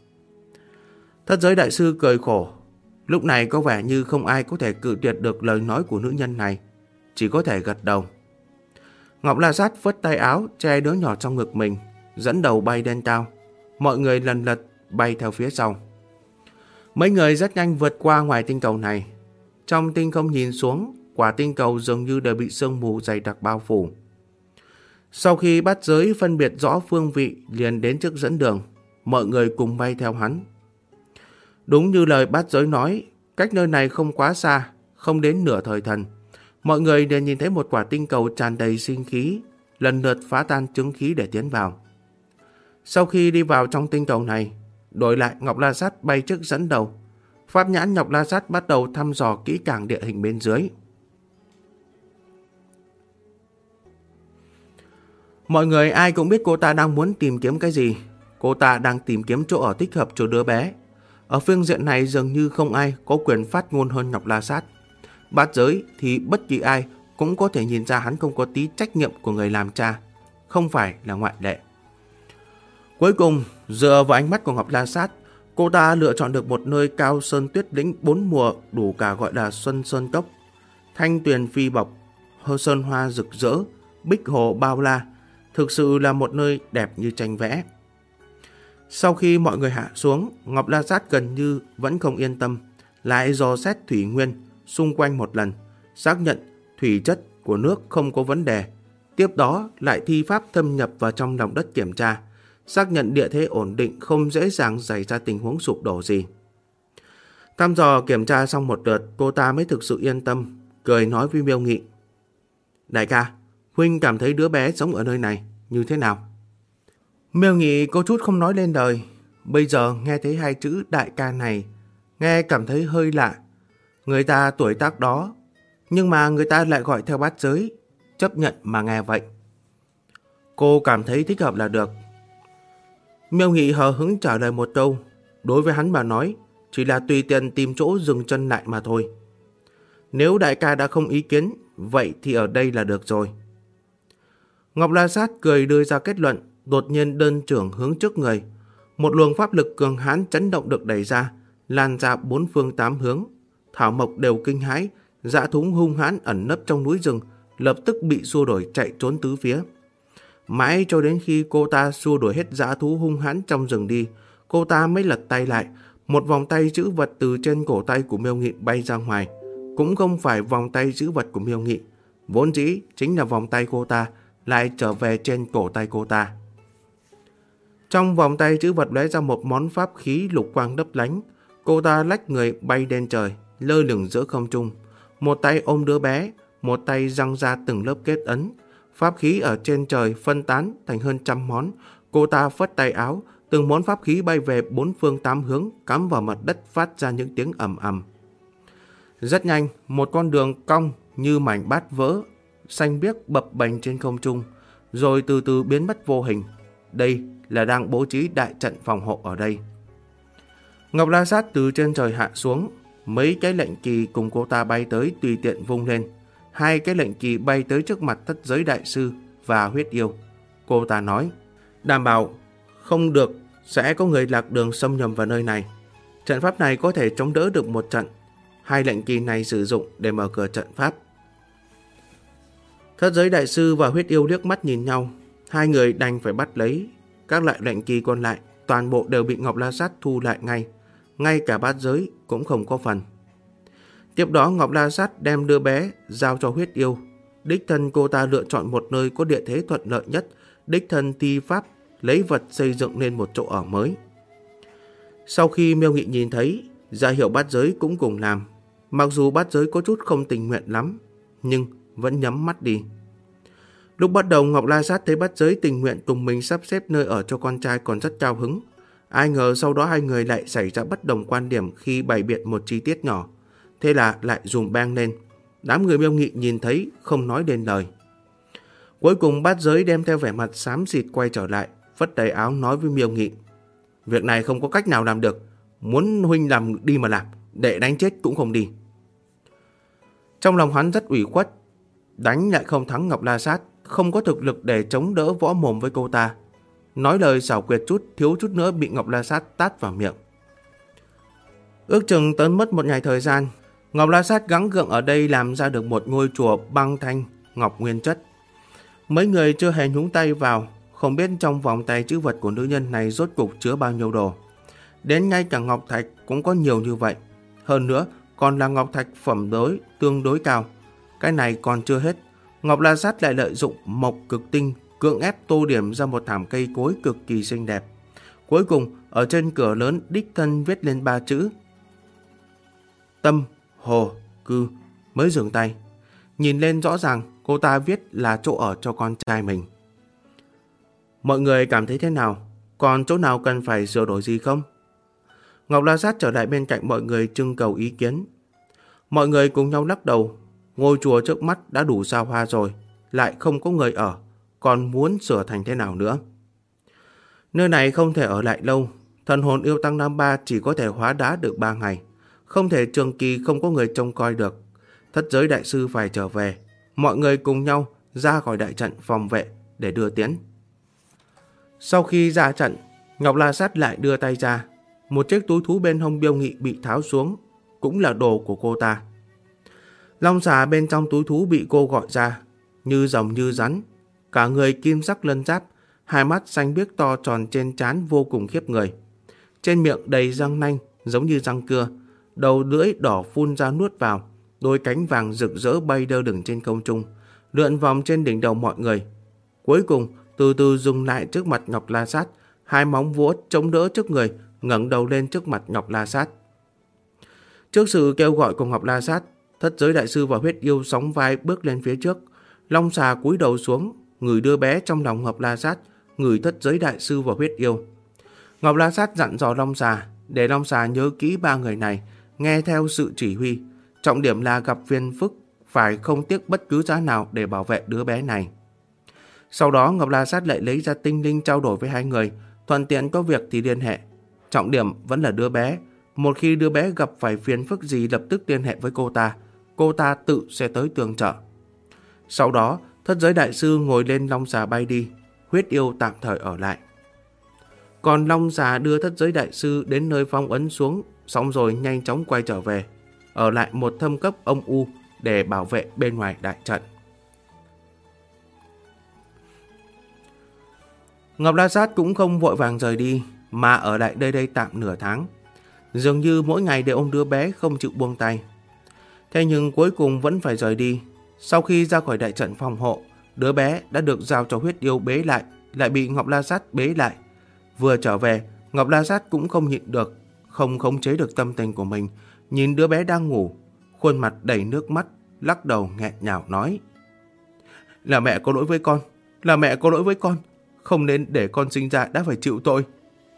Thất Giới đại sư cười khổ, lúc này có vẻ như không ai có thể cự tuyệt được lời nói của nữ nhân này, chỉ có thể gật đầu. Ngọc La Sát phất tay áo che đứa nhỏ trong ngực mình, dẫn đầu bay lên cao. Mọi người lần lượt bay theo phía sau. Mấy người rất nhanh vượt qua ngoài tinh cầu này. Trong tinh không nhìn xuống, quả tinh cầu dường như đều bị sương mù dày đặc bao phủ. Sau khi Bát Giới phân biệt rõ phương vị liền đến trước dẫn đường, mọi người cùng bay theo hắn. Đúng như lời Bát Giới nói, cách nơi này không quá xa, không đến nửa thời thần. Mọi người đều nhìn thấy một quả tinh cầu tràn đầy sinh khí, lần lượt phá tan chứng khí để tiến vào. Sau khi đi vào trong tinh cầu này, đổi lại Ngọc La Sát bay trước dẫn đầu. Pháp nhãn Ngọc La Sát bắt đầu thăm dò kỹ càng địa hình bên dưới. Mọi người ai cũng biết cô ta đang muốn tìm kiếm cái gì. Cô ta đang tìm kiếm chỗ ở thích hợp cho đứa bé. Ở phương diện này dường như không ai có quyền phát ngôn hơn Ngọc La Sát. Bát giới thì bất kỳ ai cũng có thể nhìn ra hắn không có tí trách nhiệm của người làm cha, không phải là ngoại lệ. Cuối cùng, dựa vào ánh mắt của Ngọc La Sát, cô ta lựa chọn được một nơi cao sơn tuyết lĩnh 4 mùa, đủ cả gọi là xuân sơn cốc, thanh tuyền phi bọc, sơn hoa rực rỡ, bích hồ bao la, thực sự là một nơi đẹp như tranh vẽ. Sau khi mọi người hạ xuống, Ngọc La Sát gần như vẫn không yên tâm, lại dò xét thủy nguyên xung quanh một lần, xác nhận thủy chất của nước không có vấn đề. Tiếp đó lại thi pháp thâm nhập vào trong lòng đất kiểm tra, xác nhận địa thế ổn định, không dễ dàng xảy ra tình huống sụp đổ gì. Thăm dò kiểm tra xong một lượt, cô ta mới thực sự yên tâm, cười nói với Miêu Nghị: Đại ca, huynh cảm thấy đứa bé sống ở nơi này như thế nào? Miêu Nghị có chút không nói lên lời. Bây giờ nghe thấy hai chữ đại ca này, nghe cảm thấy hơi lạ. Người ta tuổi tác đó, nhưng mà người ta lại gọi theo bát giới, chấp nhận mà nghe vậy. Cô cảm thấy thích hợp là được. Miêu Nghị hờ hững trả lời một câu. Đối với hắn mà nói, chỉ là tùy tiện tìm chỗ dừng chân lại mà thôi. Nếu đại ca đã không ý kiến, vậy thì ở đây là được rồi. Ngọc La Sát cười đưa ra kết luận, đột nhiên đơn trưởng hướng trước người. Một luồng pháp lực cường hãn chấn động được đẩy ra, lan ra bốn phương tám hướng. Thảo mộc đều kinh hãi, dã thú hung hãn ẩn nấp trong núi rừng lập tức bị xua đuổi chạy trốn tứ phía. Mãi cho đến khi cô ta xua đuổi hết dã thú hung hãn trong rừng đi, cô ta mới lật tay lại. Một vòng tay trữ vật từ trên cổ tay của Miêu Nghị bay ra ngoài. Cũng không phải vòng tay trữ vật của Miêu Nghị, vốn dĩ chính là vòng tay cô ta lại trở về trên cổ tay cô ta. Trong vòng tay trữ vật lóe ra một món pháp khí lục quang lấp lánh. Cô ta lách người bay lên trời, lơ lửng giữa không trung. Một tay ôm đứa bé, một tay giăng ra từng lớp kết ấn. Pháp khí ở trên trời phân tán thành hơn trăm món. Cô ta phất tay áo, từng món pháp khí bay về bốn phương tám hướng, cắm vào mặt đất phát ra những tiếng ầm ầm. Rất nhanh, một con đường cong như mảnh bát vỡ, xanh biếc bập bềnh trên không trung, rồi từ từ biến mất vô hình. Đây là đang bố trí đại trận phòng hộ ở đây. Ngọc La Sát từ trên trời hạ xuống, mấy cái lệnh kỳ cùng cô ta bay tới tùy tiện vung lên. Hai cái lệnh kỳ bay tới trước mặt Thất Giới Đại Sư và Huyết Yêu. Cô ta nói: Đảm bảo không được sẽ có người lạc đường xâm nhầm vào nơi này. Trận pháp này có thể chống đỡ được một trận. Hai lệnh kỳ này sử dụng để mở cửa trận pháp. Thất Giới Đại Sư và Huyết Yêu liếc mắt nhìn nhau. Hai người đành phải bắt lấy. Các loại lệnh kỳ còn lại toàn bộ đều bị Ngọc La Sát thu lại ngay. Ngay cả bát giới cũng không có phần. Tiếp đó Ngọc La Sát đem đứa bé giao cho Huyết Yêu. Đích thân cô ta lựa chọn một nơi có địa thế thuận lợi nhất, đích thân thi pháp lấy vật xây dựng lên một chỗ ở mới. Sau khi Miêu Nghị nhìn thấy, ra hiệu bát giới cũng cùng làm. Mặc dù bát giới có chút không tình nguyện lắm, nhưng vẫn nhắm mắt đi. Lúc bắt đầu Ngọc La Sát thấy bát giới tình nguyện cùng mình sắp xếp nơi ở cho con trai còn rất cao hứng. Ai ngờ sau đó hai người lại xảy ra bất đồng quan điểm khi bày biện một chi tiết nhỏ. Thế là lại dùm beng lên. Đám người Miêu Nghị nhìn thấy không nói đến lời. Cuối cùng bát giới đem theo vẻ mặt xám xịt quay trở lại, phất tay áo nói với Miêu Nghị: Việc này không có cách nào làm được. Muốn huynh làm đi mà làm, để đánh chết cũng không đi. Trong lòng hắn rất ủy khuất. Đánh lại không thắng Ngọc La Sát, không có thực lực để chống đỡ võ mồm với cô ta. Nói lời xảo quyệt chút, thiếu chút nữa bị Ngọc La Sát tát vào miệng. Ước chừng tốn mất một ngày thời gian, Ngọc La Sát gắng gượng ở đây làm ra được một ngôi chùa băng thanh ngọc nguyên chất. Mấy người chưa hề nhúng tay vào, không biết trong vòng tay trữ vật của nữ nhân này rốt cục chứa bao nhiêu đồ. Đến ngay cả ngọc thạch cũng có nhiều như vậy. Hơn nữa còn là ngọc thạch phẩm đối tương đối cao. Cái này còn chưa hết, Ngọc La Sát lại lợi dụng mộc cực tinh cưỡng ép tô điểm ra một thảm cây cối cực kỳ xinh đẹp. Cuối cùng ở trên cửa lớn đích thân viết lên 3 chữ: Tâm Hồ Cư, mới dừng tay. Nhìn lên rõ ràng cô ta viết là chỗ ở cho con trai mình. Mọi người cảm thấy thế nào? Còn chỗ nào cần phải sửa đổi gì không? Ngọc La Sát trở lại bên cạnh mọi người trưng cầu ý kiến. Mọi người cùng nhau lắc đầu. Ngôi chùa trước mắt đã đủ xa hoa rồi, lại không có người ở, còn muốn sửa thành thế nào nữa. Nơi này không thể ở lại lâu. Thần hồn yêu tăng năm ba chỉ có thể hóa đá được 3 ngày, không thể trường kỳ không có người trông coi được. Thất giới đại sư phải trở về. Mọi người cùng nhau ra khỏi đại trận phòng vệ để đưa tiễn. Sau khi ra trận, Ngọc La Sát lại đưa tay ra. Một chiếc túi thú bên hông Biêu Nghị bị tháo xuống, cũng là đồ của cô ta. Long xà bên trong túi thú bị cô gọi ra, như rồng như rắn, cả người kim sắc lân giáp, hai mắt xanh biếc to tròn trên trán vô cùng khiếp người. Trên miệng đầy răng nanh giống như răng cưa, đầu lưỡi đỏ phun ra nuốt vào, đôi cánh vàng rực rỡ bay đơ lửng trên không trung, lượn vòng trên đỉnh đầu mọi người. Cuối cùng từ từ dừng lại trước mặt Ngọc La Sát, hai móng vuốt chống đỡ trước người, ngẩng đầu lên trước mặt Ngọc La Sát. Trước sự kêu gọi của Ngọc La Sát, Thất giới đại sư và Huyết yêu sóng vai bước lên phía trước. Long xà cúi đầu xuống, ngửi đứa bé trong lòng Ngọc La Sát, ngửi Thất giới đại sư và Huyết yêu. Ngọc La Sát dặn dò Long xà để Long xà nhớ kỹ 3 người này, nghe theo sự chỉ huy, trọng điểm là gặp phiền phức phải không tiếc bất cứ giá nào để bảo vệ đứa bé này. Sau đó Ngọc La Sát lại lấy ra tinh linh trao đổi với hai người, thuận tiện có việc thì liên hệ. Trọng điểm vẫn là đứa bé. Một khi đứa bé gặp phải phiền phức gì lập tức liên hệ với cô ta tự sẽ tới tương trợ. Sau đó Thất giới đại sư ngồi lên long xà bay đi, Huyết yêu tạm thời ở lại. Còn long xà đưa Thất giới đại sư đến nơi phong ấn xuống, xong rồi nhanh chóng quay trở về, ở lại một thâm cấp ông U để bảo vệ bên ngoài đại trận. Ngọc La Sát cũng không vội vàng rời đi, mà ở lại đây tạm nửa tháng. Dường như mỗi ngày đều ôm đứa bé không chịu buông tay. Thế nhưng cuối cùng vẫn phải rời đi. Sau khi ra khỏi đại trận phòng hộ, đứa bé đã được giao cho Huyết yêu bế lại bị Ngọc La Sát bế lại. Vừa trở về, Ngọc La Sát cũng không nhịn được, không khống chế được tâm tình của mình, nhìn đứa bé đang ngủ, khuôn mặt đầy nước mắt, lắc đầu nghẹn ngào nói: Là mẹ có lỗi với con, là mẹ có lỗi với con, không nên để con sinh ra đã phải chịu tội.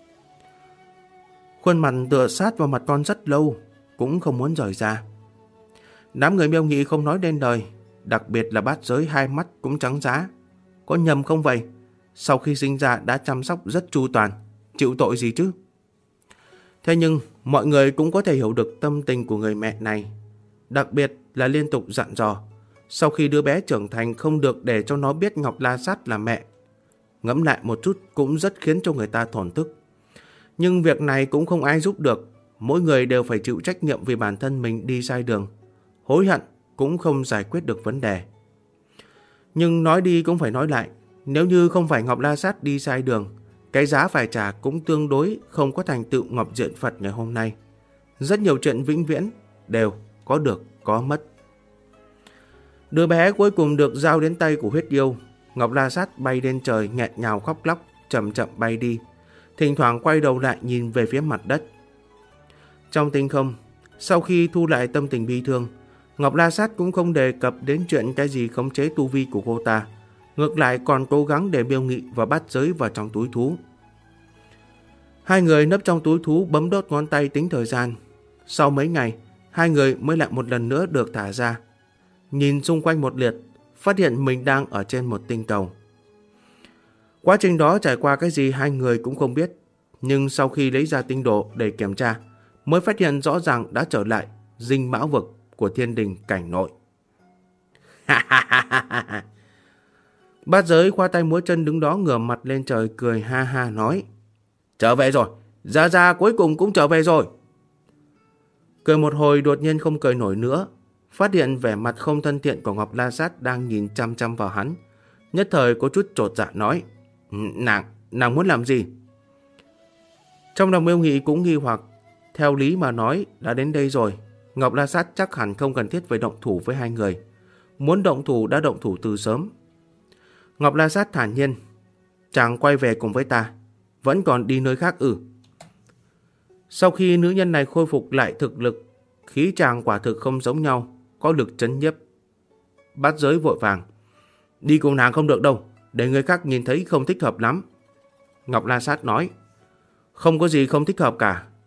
Khuôn mặt tựa sát vào mặt con rất lâu, cũng không muốn rời ra. Đám người Miêu Nghị không nói nên lời, đặc biệt là Bát Giới hai mắt cũng trắng giá. Có nhầm không vậy? Sau khi sinh ra đã chăm sóc rất chu toàn, chịu tội gì chứ? Thế nhưng mọi người cũng có thể hiểu được tâm tình của người mẹ này, đặc biệt là liên tục dặn dò sau khi đứa bé trưởng thành không được để cho nó biết Ngọc La Sát là mẹ. Ngẫm lại một chút cũng rất khiến cho người ta thổn thức. Nhưng việc này cũng không ai giúp được, mỗi người đều phải chịu trách nhiệm vì bản thân mình đi sai đường. Hối hận cũng không giải quyết được vấn đề. Nhưng nói đi cũng phải nói lại, nếu như không phải Ngọc La Sát đi sai đường, cái giá phải trả cũng tương đối không có thành tựu Ngọc Diện Phật ngày hôm nay. Rất nhiều chuyện vĩnh viễn đều có được có mất. Đứa bé cuối cùng được giao đến tay của Huyết yêu. Ngọc La Sát bay lên trời nghẹn ngào khóc lóc, chậm chậm bay đi, thỉnh thoảng quay đầu lại nhìn về phía mặt đất. Trong tinh không, sau khi thu lại tâm tình bi thương, Ngọc La Sát cũng không đề cập đến chuyện cái gì khống chế tu vi của cô ta, ngược lại còn cố gắng để Miêu Nghị và Bát Giới vào trong túi thú. Hai người nấp trong túi thú bấm đốt ngón tay tính thời gian. Sau mấy ngày, hai người mới lại một lần nữa được thả ra. Nhìn xung quanh một lượt, phát hiện mình đang ở trên một tinh cầu. Quá trình đó trải qua cái gì hai người cũng không biết, nhưng sau khi lấy ra tinh đồ để kiểm tra, mới phát hiện rõ ràng đã trở lại dinh mão vực của Thiên Đình cảnh nội. Bát Giới khoa tay múa chân đứng đó ngửa mặt lên trời cười ha ha nói: Trở về rồi, Gia Gia cuối cùng cũng trở về rồi. Cười một hồi đột nhiên không cười nổi nữa, phát hiện vẻ mặt không thân thiện của Ngọc La Sát đang nhìn chăm chăm vào hắn, nhất thời có chút chột dạ nói: Nàng muốn làm gì? Trong lòng Miêu Nghị cũng nghi hoặc, theo lý mà nói đã đến đây rồi, Ngọc La Sát chắc hẳn không cần thiết phải động thủ với hai người, muốn động thủ đã động thủ từ sớm. Ngọc La Sát thản nhiên: Chàng quay về cùng với ta, vẫn còn đi nơi khác ư? Sau khi nữ nhân này khôi phục lại thực lực, khí chàng quả thực không giống nhau, có lực chấn nhiếp. Bát Giới vội vàng: Đi cùng nàng không được đâu, để người khác nhìn thấy không thích hợp lắm. Ngọc La Sát nói: Không có gì không thích hợp cả,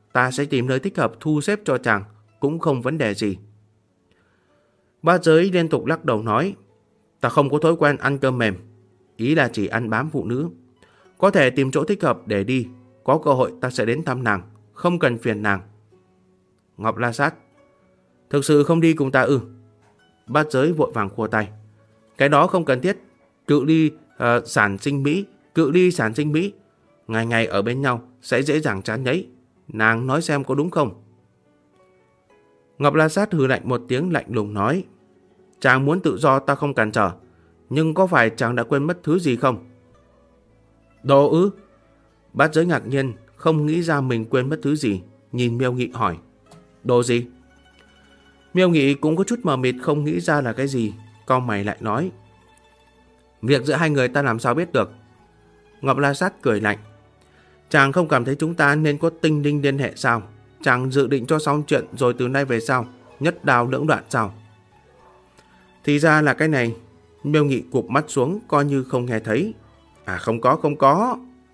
ta sẽ tìm nơi thích hợp thu xếp cho chàng, cũng không vấn đề gì. Bát Giới liên tục lắc đầu nói, ta không có thói quen ăn cơm mềm, ý là chỉ ăn bám phụ nữ. Có thể tìm chỗ thích hợp để đi, có cơ hội ta sẽ đến thăm nàng, không cần phiền nàng. Ngọc La Sát, thực sự không đi cùng ta ư? Bát Giới vội vàng khua tay, cái đó không cần thiết. Cự ly sản sinh Mỹ, ngày ngày ở bên nhau sẽ dễ dàng chán ngấy. Nàng nói xem có đúng không? Ngọc La Sát hừ lạnh một tiếng lạnh lùng nói, chàng muốn tự do ta không cản trở, nhưng có phải chàng đã quên mất thứ gì không? Đồ ư? Bát Giới ngạc nhiên, không nghĩ ra mình quên mất thứ gì, nhìn Miêu Nghị hỏi, đồ gì? Miêu Nghị cũng có chút mờ mịt, không nghĩ ra là cái gì, cau mày lại nói, việc giữa hai người ta làm sao biết được? Ngọc La Sát cười lạnh, chàng không cảm thấy chúng ta nên có tinh linh liên hệ sao? Chàng dự định cho xong chuyện rồi từ nay về sau nhất đao lưỡng đoạn sao? Thì ra là cái này. Miêu Nghị cụp mắt xuống coi như không nghe thấy. À không có.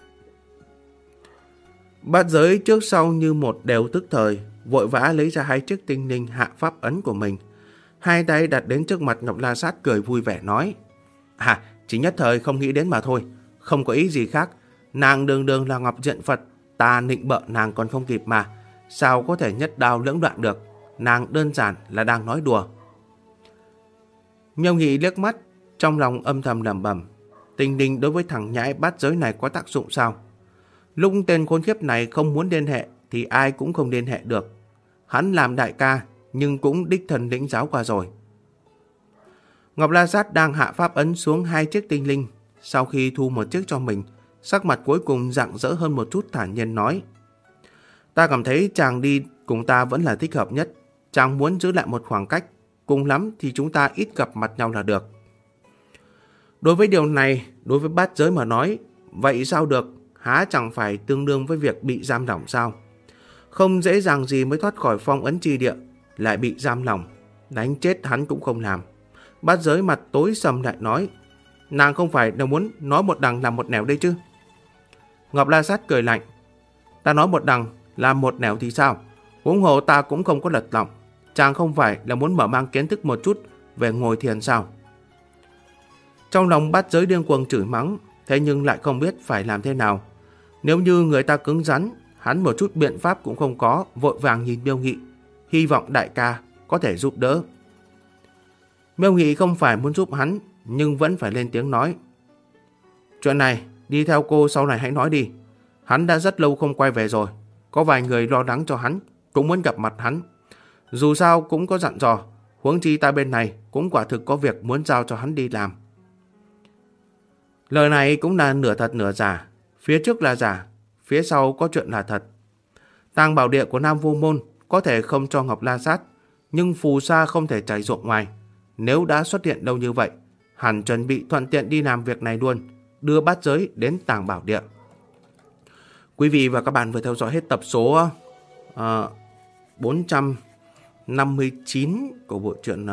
Bát Giới trước sau như một đều tức thời, vội vã lấy ra 2 chiếc tinh linh hạ pháp ấn của mình. 2 tay đặt đến trước mặt Ngọc La Sát, cười vui vẻ nói, chỉ nhất thời không nghĩ đến mà thôi, không có ý gì khác. Nàng đường đường là Ngọc Diện Phật, ta nịnh bợ nàng còn không kịp mà, sao có thể nhất đao lưỡng đoạn được? Nàng đơn giản là đang nói đùa. Miêu Nghị liếc mắt, trong lòng âm thầm lẩm bẩm, tinh linh đối với thằng nhãi Bát Giới này có tác dụng sao? Lúc tên khốn khiếp này không muốn liên hệ thì ai cũng không liên hệ được. Hắn làm đại ca nhưng cũng đích thân lĩnh giáo qua rồi. Ngọc La Sát đang hạ pháp ấn xuống 2 chiếc tinh linh, sau khi thu một chiếc cho mình, sắc mặt cuối cùng rạng rỡ hơn một chút, thản nhiên nói, ta cảm thấy chàng đi cùng ta vẫn là thích hợp nhất. Chàng muốn giữ lại một khoảng cách, cùng lắm thì chúng ta ít gặp mặt nhau là được. Đối với điều này, đối với Bát Giới mà nói, vậy sao được? Há chẳng phải tương đương với việc bị giam lỏng sao? Không dễ dàng gì mới thoát khỏi phong ấn chi địa, lại bị giam lỏng, đánh chết hắn cũng không làm. Bát Giới mặt tối sầm lại nói, nàng không phải đều muốn nói một đằng làm một nẻo đây chứ? Ngọc La Sát cười lạnh, ta nói một đằng làm một nẻo thì sao? Huống hồ ta cũng không có lật lọng. Chàng không phải là muốn mở mang kiến thức một chút về ngồi thiền sao? Trong lòng Bát Giới điên cuồng chửi mắng, thế nhưng lại không biết phải làm thế nào. Nếu như người ta cứng rắn, hắn một chút biện pháp cũng không có, vội vàng nhìn Miêu Nghị, hy vọng đại ca có thể giúp đỡ. Miêu Nghị không phải muốn giúp hắn, nhưng vẫn phải lên tiếng nói, chuyện này đi theo cô sau này hãy nói đi. Hắn đã rất lâu không quay về rồi, có vài người lo lắng cho hắn, cũng muốn gặp mặt hắn. Dù sao cũng có dặn dò, huống chi ta bên này cũng quả thực có việc muốn giao cho hắn đi làm. Lời này cũng là nửa thật nửa giả, phía trước là giả, phía sau có chuyện là thật. Tàng bảo địa của Nam Vô Môn có thể không cho Ngọc La Sát, nhưng phù sa không thể chảy ruộng ngoài. Nếu đã xuất hiện đâu như vậy, hẳn chuẩn bị thuận tiện đi làm việc này luôn, đưa Bát Giới đến Tàng bảo địa. Quý vị và các bạn vừa theo dõi hết tập số 459 của bộ truyện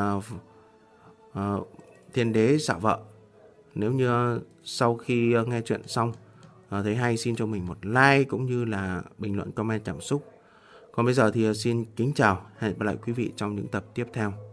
Thiên Đế Xạ Vợ. Nếu như sau khi nghe chuyện xong thấy hay, xin cho mình một like cũng như là bình luận comment cảm xúc. Còn bây giờ thì xin kính chào, hẹn gặp lại quý vị trong những tập tiếp theo.